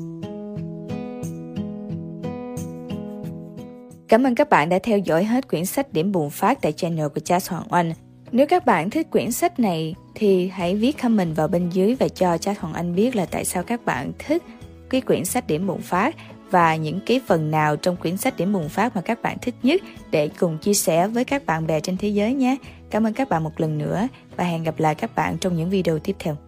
Cảm ơn các bạn đã theo dõi hết quyển sách Điểm bùng phát tại channel của Charles Hoàng Oanh. Nếu các bạn thích quyển sách này thì hãy viết comment vào bên dưới và cho Charles Hoàng Oanh biết là tại sao các bạn thích cái quyển sách Điểm bùng phát và những cái phần nào trong quyển sách Điểm bùng phát mà các bạn thích nhất để cùng chia sẻ với các bạn bè trên thế giới nhé. Cảm ơn các bạn một lần nữa và hẹn gặp lại các bạn trong những video tiếp theo.